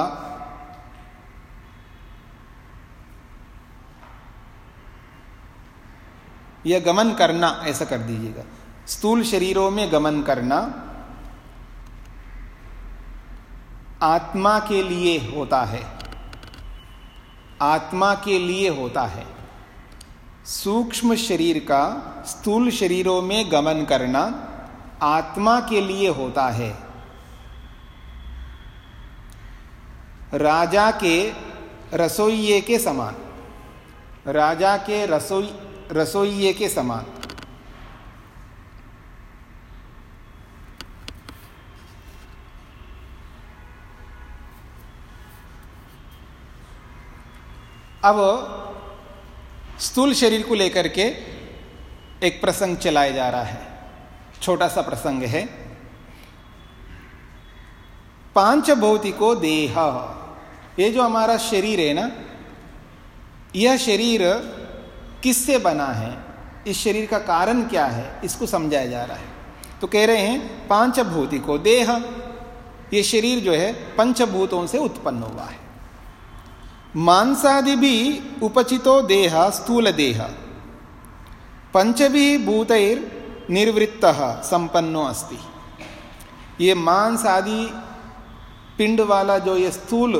S1: या गमन करना, ऐसा कर दीजिएगा, स्थूल शरीरों में गमन करना आत्मा के लिए होता है, आत्मा के लिए होता है। सूक्ष्म शरीर का स्थूल शरीरों में गमन करना आत्मा के लिए होता है। राजा के रसोइये के समान, राजा के रसोइये के समान। अब स्थूल शरीर को लेकर के एक प्रसंग चलाया जा रहा है, छोटा सा प्रसंग है। पांच भौतिको देह, ये जो हमारा शरीर है ना, यह शरीर किससे बना है, इस शरीर का कारण क्या है, इसको समझाया जा रहा है। तो कह रहे हैं पांच भौतिको देह, ये शरीर जो है पंचभूतों से उत्पन्न हुआ है। मांसादि भी उपचितो देह स्थूल देह, पंचभी भूतैर निर्वृत्तः संपन्नो अस्ति। ये मांस आदि पिंड वाला जो ये स्थूल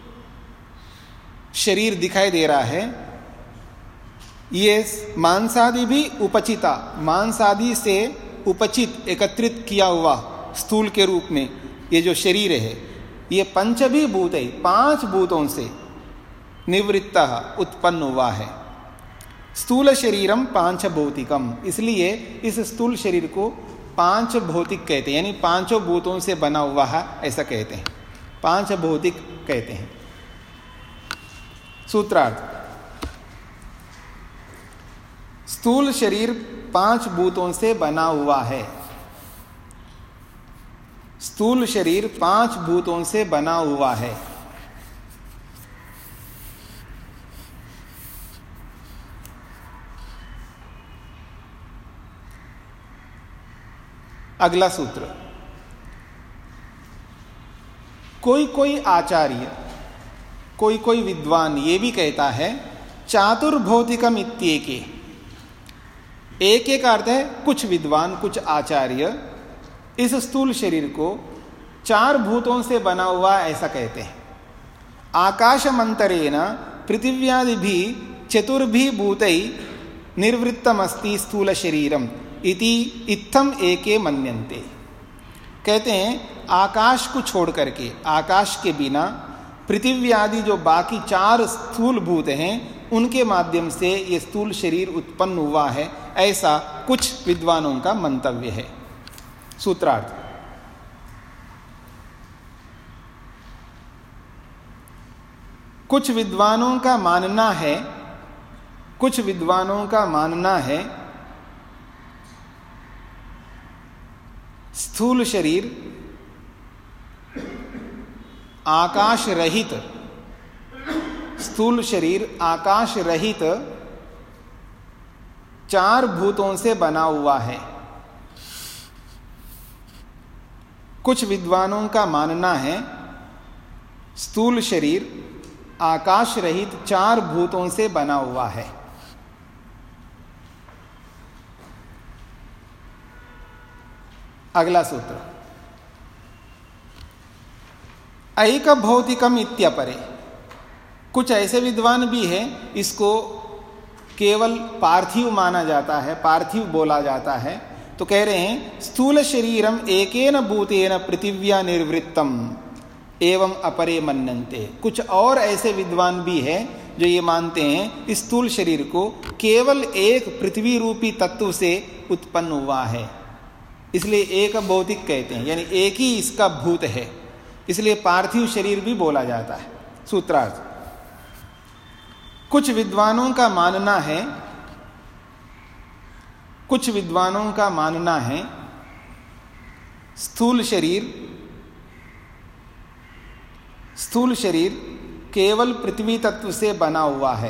S1: शरीर दिखाई दे रहा है, ये मांसादि भी उपचिता, मांसादि से उपचित एकत्रित किया हुआ स्थूल के रूप में ये जो शरीर है, ये पंचभी भूत है, पांच भूतों से निवृत्तः उत्पन्न हुआ है। स्थूल शरीरम पांच भौतिकम, इसलिए इस स्थूल शरीर को पांच भौतिक कहते हैं, यानी पांचों भूतों से बना हुआ है, ऐसा कहते हैं, पांच भौतिक कहते हैं। सूत्रार्थ, स्थूल शरीर पांच भूतों से बना हुआ है। स्थूल शरीर पांच भूतों से बना हुआ है। अगला सूत्र, कोई कोई आचार्य, कोई कोई विद्वान ये भी कहता है चातुर्भौतिकम इत्येके, एक एक अर्थ है कुछ विद्वान कुछ आचार्य इस स्थूल शरीर को 4 भूतों से बना हुआ ऐसा कहते हैं। आकाशमंतरेण पृथिव्यादिभि चतुर्भि भूतै निर्वृत्तमस्ति स्थूल शरीरम इति इत्थम एके मन्यन्ते। कहते हैं आकाश को छोड़ करके, आकाश के बिना पृथ्वी आदि जो बाकी 4 स्थूल भूत हैं उनके माध्यम से ये स्थूल शरीर उत्पन्न हुआ है, ऐसा कुछ विद्वानों का मंतव्य है। सूत्रार्थ। कुछ विद्वानों का मानना है, कुछ विद्वानों का मानना है स्थूल शरीर आकाश रहित, स्थूल शरीर आकाश रहित 4 भूतों से बना हुआ है। कुछ विद्वानों का मानना है स्थूल शरीर आकाश रहित 4 भूतों से बना हुआ है। अगला सूत्र, ऐक भौतिकम इत्यपरे। कुछ ऐसे विद्वान भी हैं इसको केवल पार्थिव माना जाता है, पार्थिव बोला जाता है, तो कह रहे हैं स्थूल शरीरम एकेन भूतेन पृथिव्या निर्वृत्तम एवं अपरे मन्यन्ते। कुछ और ऐसे विद्वान भी हैं जो ये मानते हैं स्थूल शरीर को केवल एक पृथ्वी रूपी तत्व से उत्पन्न हुआ है, इसलिए एक भौतिक कहते हैं, यानी एक ही इसका भूत है, इसलिए पार्थिव शरीर भी बोला जाता है। सूत्रार्थ। कुछ विद्वानों का मानना है, कुछ विद्वानों का मानना है स्थूल शरीर केवल पृथ्वी तत्व से बना हुआ है।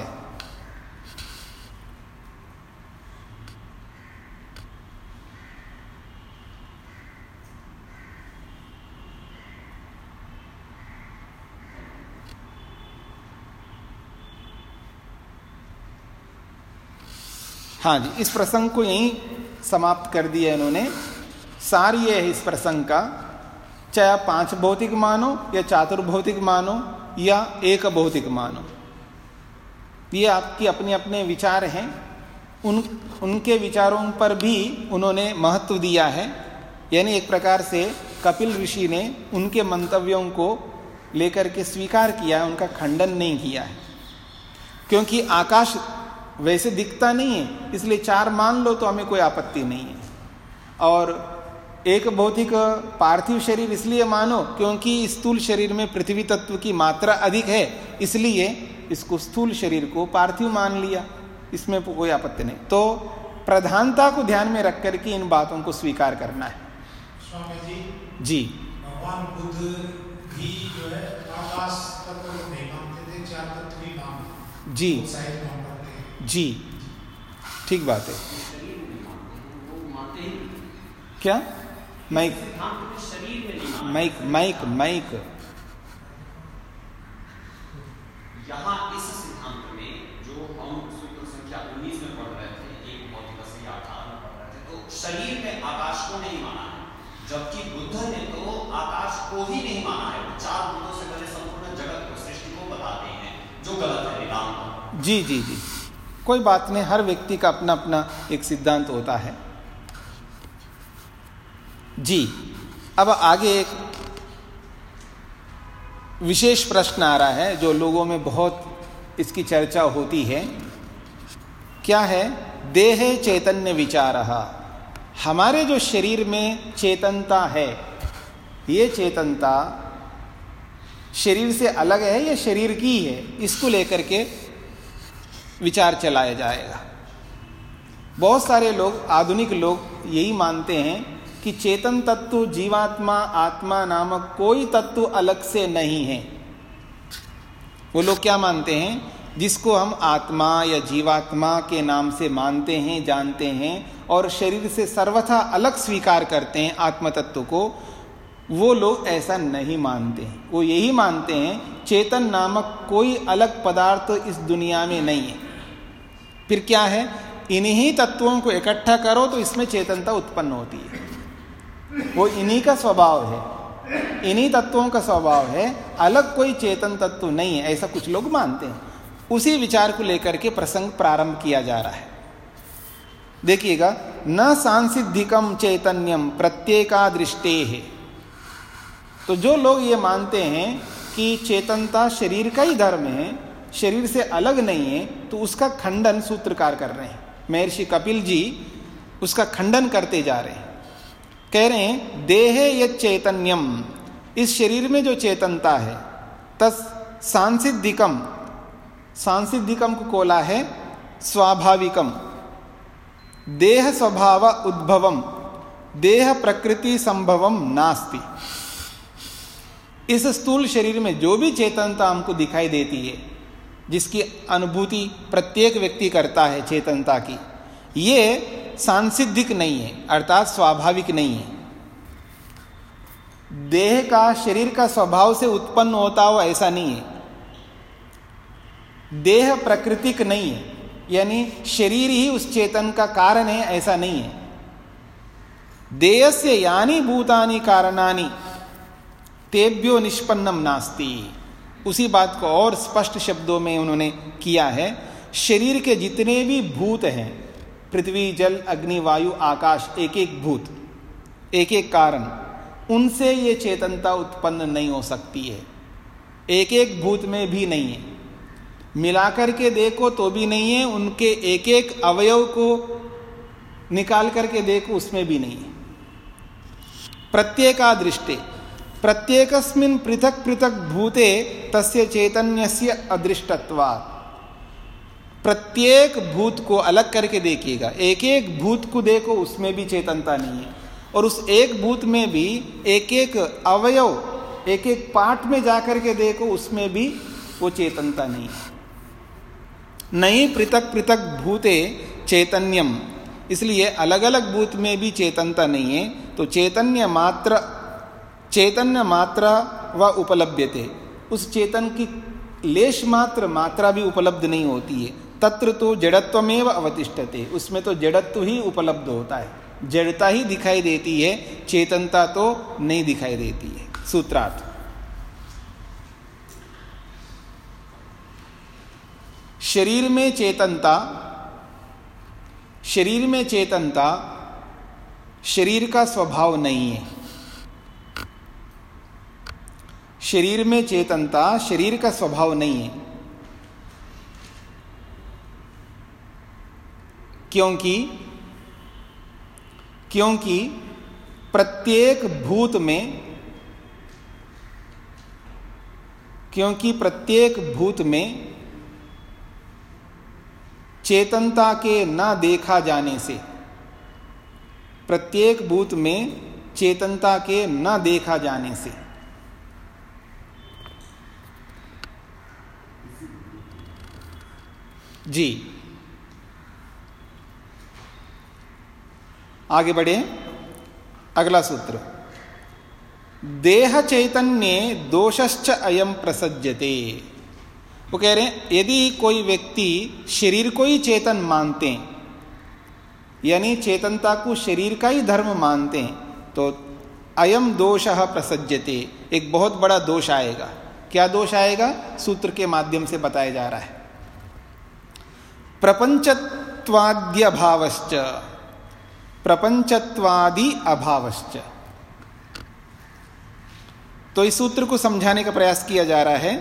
S1: हाँ जी, इस प्रसंग को यहीं समाप्त कर दिया इन्होंने। सार ये है इस प्रसंग का, चाहे आप 5 भौतिक मानो या चातुर्भौतिक मानो या एक भौतिक मानो, ये आपकी अपने अपने विचार हैं। उनके विचारों पर भी उन्होंने महत्व दिया है, यानी एक प्रकार से कपिल ऋषि ने उनके मंतव्यों को लेकर के स्वीकार किया, उनका खंडन नहीं किया है। क्योंकि आकाश वैसे दिखता नहीं है, इसलिए 4 मान लो तो हमें कोई आपत्ति नहीं है। और एक भौतिक पार्थिव शरीर इसलिए मानो क्योंकि स्थूल शरीर में पृथ्वी तत्व की मात्रा अधिक है, इसलिए इसको स्थूल शरीर को पार्थिव मान लिया, इसमें कोई आपत्ति नहीं। तो प्रधानता को ध्यान में रख करके इन बातों को स्वीकार करना है।
S3: स्वामी
S1: जी,
S3: भगवान बुद्ध भी जो है आकाश तत्व को नहीं मानते थे, 4 तत्व ही मानते
S1: जी जी, ठीक बात है। क्या माइक माइक माइक माइक
S6: यहाँ इस सिद्धांत में जो हम सूत्र संख्या 19 में पढ़ रहे थे, 1 भौतिक 18 में पढ़ रहे थे, तो शरीर में आकाश को नहीं माना है, जबकि बुद्ध ने तो आकाश को ही नहीं माना है। 4 भूतों से बने संपूर्ण जगत को, सृष्टि को बताते हैं, जो गलत है निदान।
S1: जी जी जी, कोई बात नहीं, हर व्यक्ति का अपना अपना एक सिद्धांत होता है। जी, अब आगे एक विशेष प्रश्न आ रहा है जो लोगों में बहुत इसकी चर्चा होती है। क्या है? देह चैतन्य विचारः। हमारे जो शरीर में चेतनता है, ये चेतनता शरीर से अलग है या शरीर की है, इसको लेकर के विचार चलाया जाएगा। बहुत सारे लोग, आधुनिक लोग यही मानते हैं कि चेतन तत्व जीवात्मा आत्मा नामक कोई तत्व अलग से नहीं है। वो लोग क्या मानते हैं? जिसको हम आत्मा या जीवात्मा के नाम से मानते हैं, जानते हैं और शरीर से सर्वथा अलग स्वीकार करते हैं आत्म तत्व को, वो लोग ऐसा नहीं मानते हैं। वो यही मानते हैं चेतन नामक कोई अलग पदार्थ इस दुनिया में नहीं है। फिर क्या है? इन्हीं तत्वों को इकट्ठा करो तो इसमें चेतनता उत्पन्न होती है, वो इन्हीं का स्वभाव है। इन्हीं तत्वों का स्वभाव है, अलग कोई चेतन तत्व नहीं है, ऐसा कुछ लोग मानते हैं। उसी विचार को लेकर के प्रसंग प्रारंभ किया जा रहा है। देखिएगा, न सांसिद्धिकम चैतन्यम प्रत्येका दृष्टे है। तो जो लोग ये मानते हैं कि चेतनता शरीर का ही धर्म है, शरीर से अलग नहीं है, तो उसका खंडन सूत्रकार कर रहे हैं। महर्षि कपिल जी उसका खंडन करते जा रहे हैं। कह रहे हैं देहे यत् चैतन्यम, इस शरीर में जो चेतनता है, तस् सांसिद्धिकम, सांसिद्धिकम को कोला है स्वाभाविकम, देह स्वभाव उद्भवम, देह प्रकृति संभवम नास्ति। इस स्थूल शरीर में जो भी चेतनता हमको दिखाई देती है, जिसकी अनुभूति प्रत्येक व्यक्ति करता है चेतनता की, ये सांसिद्धिक नहीं है, अर्थात स्वाभाविक नहीं है। देह का, शरीर का स्वभाव से उत्पन्न होता हो ऐसा नहीं है। देह प्राकृतिक नहीं है, यानी शरीर ही उस चेतन का कारण है, ऐसा नहीं है। देयस्य यानी भूतानि कारणानि तेभ्यो निष्पन्नम नास्ति। उसी बात को और स्पष्ट शब्दों में उन्होंने किया है। शरीर के जितने भी भूत हैं, पृथ्वी, जल, अग्नि, वायु, आकाश, एक एक भूत, एक एक कारण, उनसे ये चेतनता उत्पन्न नहीं हो सकती है। एक एक भूत में भी नहीं है, मिलाकर के देखो तो भी नहीं है, उनके एक एक अवयव को निकाल करके देखो उसमें भी नहीं है। प्रत्येका दृष्टे, प्रत्येकस्मिन् पृथक पृथक भूते तस्य चैतन्यस्य अदृष्टत्वात्। प्रत्येक भूत को अलग करके देखिएगा, एक एक भूत को देखो उसमें भी चेतनता नहीं है, और उस एक भूत में भी एक एक अवयव, एक एक पार्ट में जाकर के देखो उसमें भी वो चेतनता नहीं है। नहीं प्रथक पृथक भूते चैतन्यम, इसलिए अलग अलग भूत में भी चेतनता नहीं है। तो चैतन्य मात्रा व उपलभ्यते, उस चेतन की लेश मात्र मात्रा भी उपलब्ध नहीं होती है। तत्र तो जड़त्वमेव अवतिष्ठते, उसमें तो जड़त्व ही उपलब्ध होता है, जड़ता ही दिखाई देती है, चेतनता तो नहीं दिखाई देती है। सूत्रार्थ, शरीर में चेतनता, शरीर में चेतनता शरीर का स्वभाव नहीं है। शरीर में चेतनता शरीर का स्वभाव नहीं है, क्योंकि प्रत्येक भूत में चेतनता के न देखा जाने से, प्रत्येक भूत में चेतनता के न देखा जाने से, जी आगे बढ़े। अगला सूत्र, देह चैतन्ये दोषश्च अयम प्रसज्यते। वो कह रहे हैं यदि कोई व्यक्ति शरीर को ही चेतन मानते हैं, यानी चेतनता को शरीर का ही धर्म मानते हैं, तो अयम दोषः प्रसज्यते, एक बहुत बड़ा दोष आएगा। क्या दोष आएगा? सूत्र के माध्यम से बताया जा रहा है। प्रपंचत्वाद्य अभावश्च, प्रपंचत्वादि अभावश्च। तो इस सूत्र को समझाने का प्रयास किया जा रहा है।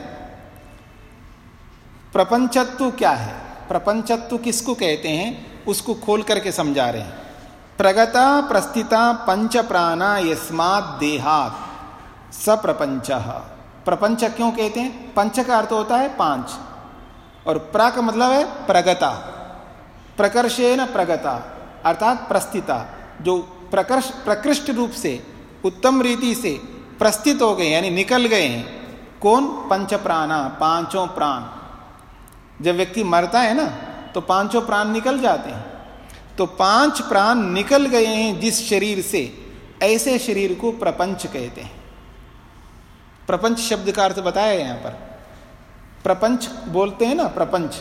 S1: प्रपंचत्व क्या है, प्रपंचत्व किसको कहते हैं, उसको खोल करके समझा रहे हैं। प्रगता प्रस्थिता पंच प्राणा यस्मात् देहात् स प्रपंचः। प्रपंच क्यों कहते हैं? पंच का अर्थ होता है पांच, और प्रा का मतलब है प्रगता, प्रकर्षेण प्रगता अर्थात प्रस्थिता, जो प्रकृष्ट रूप से उत्तम रीति से प्रस्थित हो गए, यानी निकल गए हैं। कौन? पंच प्राणा, पांचों प्राण। जब व्यक्ति मरता है ना तो पांचों प्राण निकल जाते हैं, तो पांच प्राण निकल गए हैं जिस शरीर से, ऐसे शरीर को प्रपंच कहते हैं। प्रपंच शब्द का अर्थ बताया यहां पर। प्रपंच बोलते हैं ना, प्रपंच,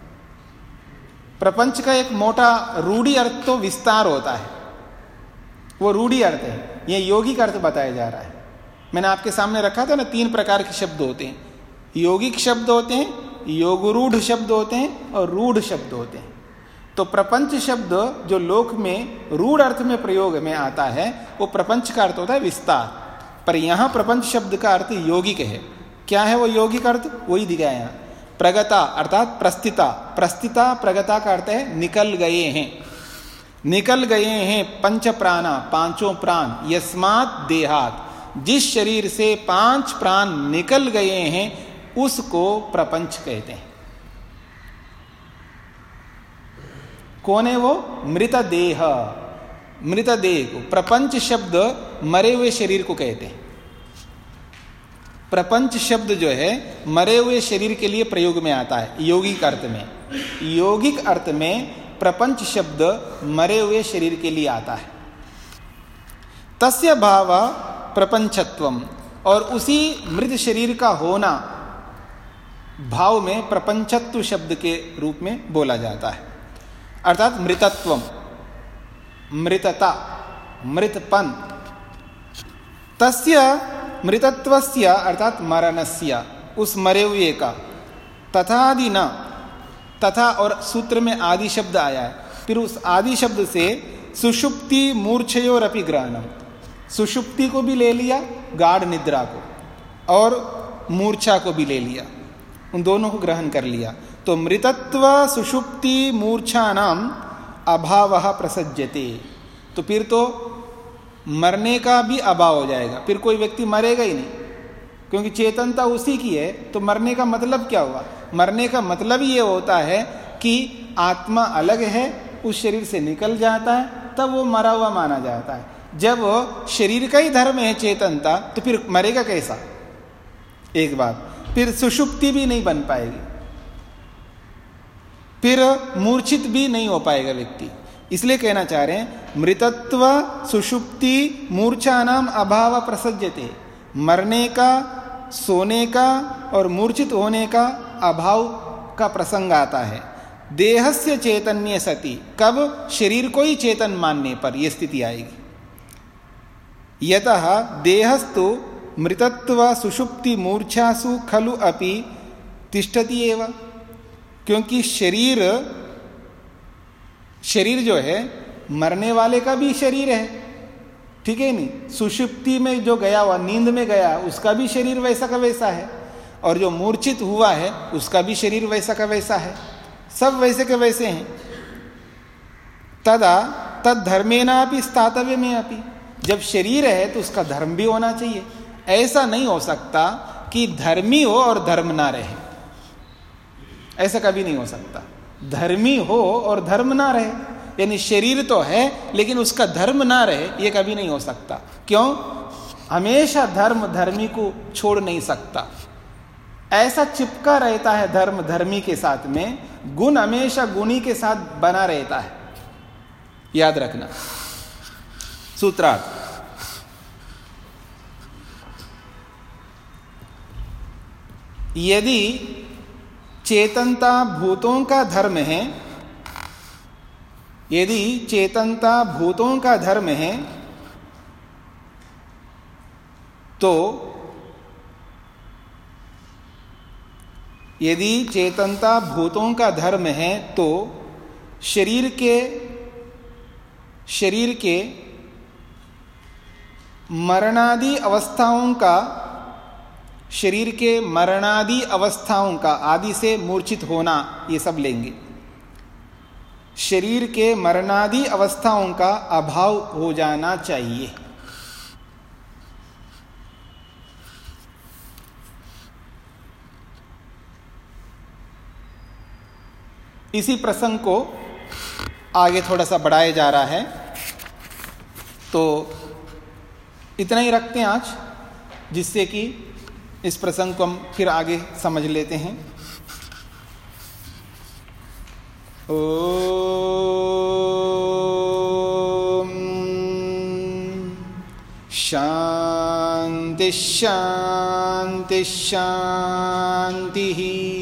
S1: प्रपंच का एक मोटा रूढ़ी अर्थ तो विस्तार होता है, वो रूढ़ी अर्थ है, ये यौगिक अर्थ बताया जा रहा है। मैंने आपके सामने रखा था ना, 3 प्रकार के शब्द होते हैं। यौगिक शब्द होते हैं, योगरूढ़ शब्द होते हैं और रूढ़ शब्द होते हैं। तो प्रपंच शब्द जो लोक में रूढ़ अर्थ में प्रयोग में आता है, वो प्रपंच का अर्थ होता है विस्तार, पर यहां प्रपंच शब्द का अर्थ यौगिक है। क्या है वो यौगिक अर्थ? वही दिखाया यहाँ। प्रगता अर्थात प्रस्थिता, प्रस्थिता प्रगता का अर्थ है निकल गए हैं, निकल गए हैं। पंच प्राणा, 5 प्राण, यस्मात् देहात, जिस शरीर से 5 प्राण निकल गए हैं उसको प्रपंच कहते हैं। कौन है वो? मृतदेह, मृतदेह को प्रपंच शब्द मरे हुए शरीर को कहते हैं। प्रपंच शब्द जो है मरे हुए शरीर के लिए प्रयोग में आता है यौगिक अर्थ में। यौगिक अर्थ में प्रपंच शब्द मरे हुए शरीर के लिए आता है। तस्य भाव प्रपंचत्वम, और उसी मृत शरीर का होना भाव में प्रपंचत्व शब्द के रूप में बोला जाता है। अर्थात मृतत्वम, मृतता, मृतपन। तस्य मृतत्वस्य अर्थात मरणस्य, उस मरे हुए का। तथादि न, तथा और सूत्र में आदि शब्द आया है, फिर उस आदि शब्द से सुषुप्ति मूर्छयोरपि ग्रहणम, सुषुप्ति को भी ले लिया, गाढ़ निद्रा को, और मूर्छा को भी ले लिया, उन दोनों को ग्रहण कर लिया। तो मृतत्व सुषुप्ति मूर्छानाम अभावः प्रसज्यते, तो फिर तो मरने का भी अभाव हो जाएगा, फिर कोई व्यक्ति मरेगा ही नहीं, क्योंकि चेतनता उसी की है। तो मरने का मतलब क्या हुआ? मरने का मतलब ये होता है कि आत्मा अलग है, उस शरीर से निकल जाता है, तब वो मरा हुआ माना जाता है। जब शरीर का ही धर्म है चेतनता, तो फिर मरेगा कैसा? एक बात। फिर सुषुप्ति भी नहीं बन पाएगी, फिर मूर्छित भी नहीं हो पाएगा व्यक्ति। इसलिए कहना चाह रहे हैं मृतत्व सुषुप्ति मूर्छानाम अभाव प्रसज्यते, मरने का, सोने का और मूर्छित होने का अभाव का प्रसंग आता है। देहस्य चैतन्य सति, कब? शरीर को ही चेतन मानने पर यह स्थिति आएगी। यतः देहस्तु मृतत्व सुषुप्ति मूर्छासु खलु अपि तिष्ठति एव, क्योंकि शरीर जो है मरने वाले का भी शरीर है, ठीक है नहीं? सुषुप्ति में जो गया हुआ, नींद में गया, उसका भी शरीर वैसा का वैसा है, और जो मूर्छित हुआ है उसका भी शरीर वैसा का वैसा है, सब वैसे के वैसे हैं। तदा तद धर्मेनापि स्थातव्य में अपि, जब शरीर है तो उसका धर्म भी होना चाहिए। ऐसा नहीं हो सकता कि धर्मी हो और धर्म ना रहे, ऐसा कभी नहीं हो सकता। धर्मी हो और धर्म ना रहे, यानी शरीर तो है लेकिन उसका धर्म ना रहे, ये कभी नहीं हो सकता। क्यों? हमेशा धर्म धर्मी को छोड़ नहीं सकता, ऐसा चिपका रहता है धर्म धर्मी के साथ में, गुण हमेशा गुणी के साथ बना रहता है, याद रखना। सूत्रार्थ, यदि चेतनता भूतों का धर्म है, यदि चेतनता भूतों का धर्म है तो, यदि चेतनता भूतों का धर्म है तो शरीर के मरणादि अवस्थाओं का, शरीर के मरणादि अवस्थाओं का, आदि से मूर्छित होना, ये सब लेंगे। शरीर के मरणादि अवस्थाओं का अभाव हो जाना चाहिए। इसी प्रसंग को आगे थोड़ा सा बढ़ाया जा रहा है, तो इतना ही रखते हैं आज, जिससे कि इस प्रसंग को हम फिर आगे समझ लेते हैं। ओम शांति शांति शांति।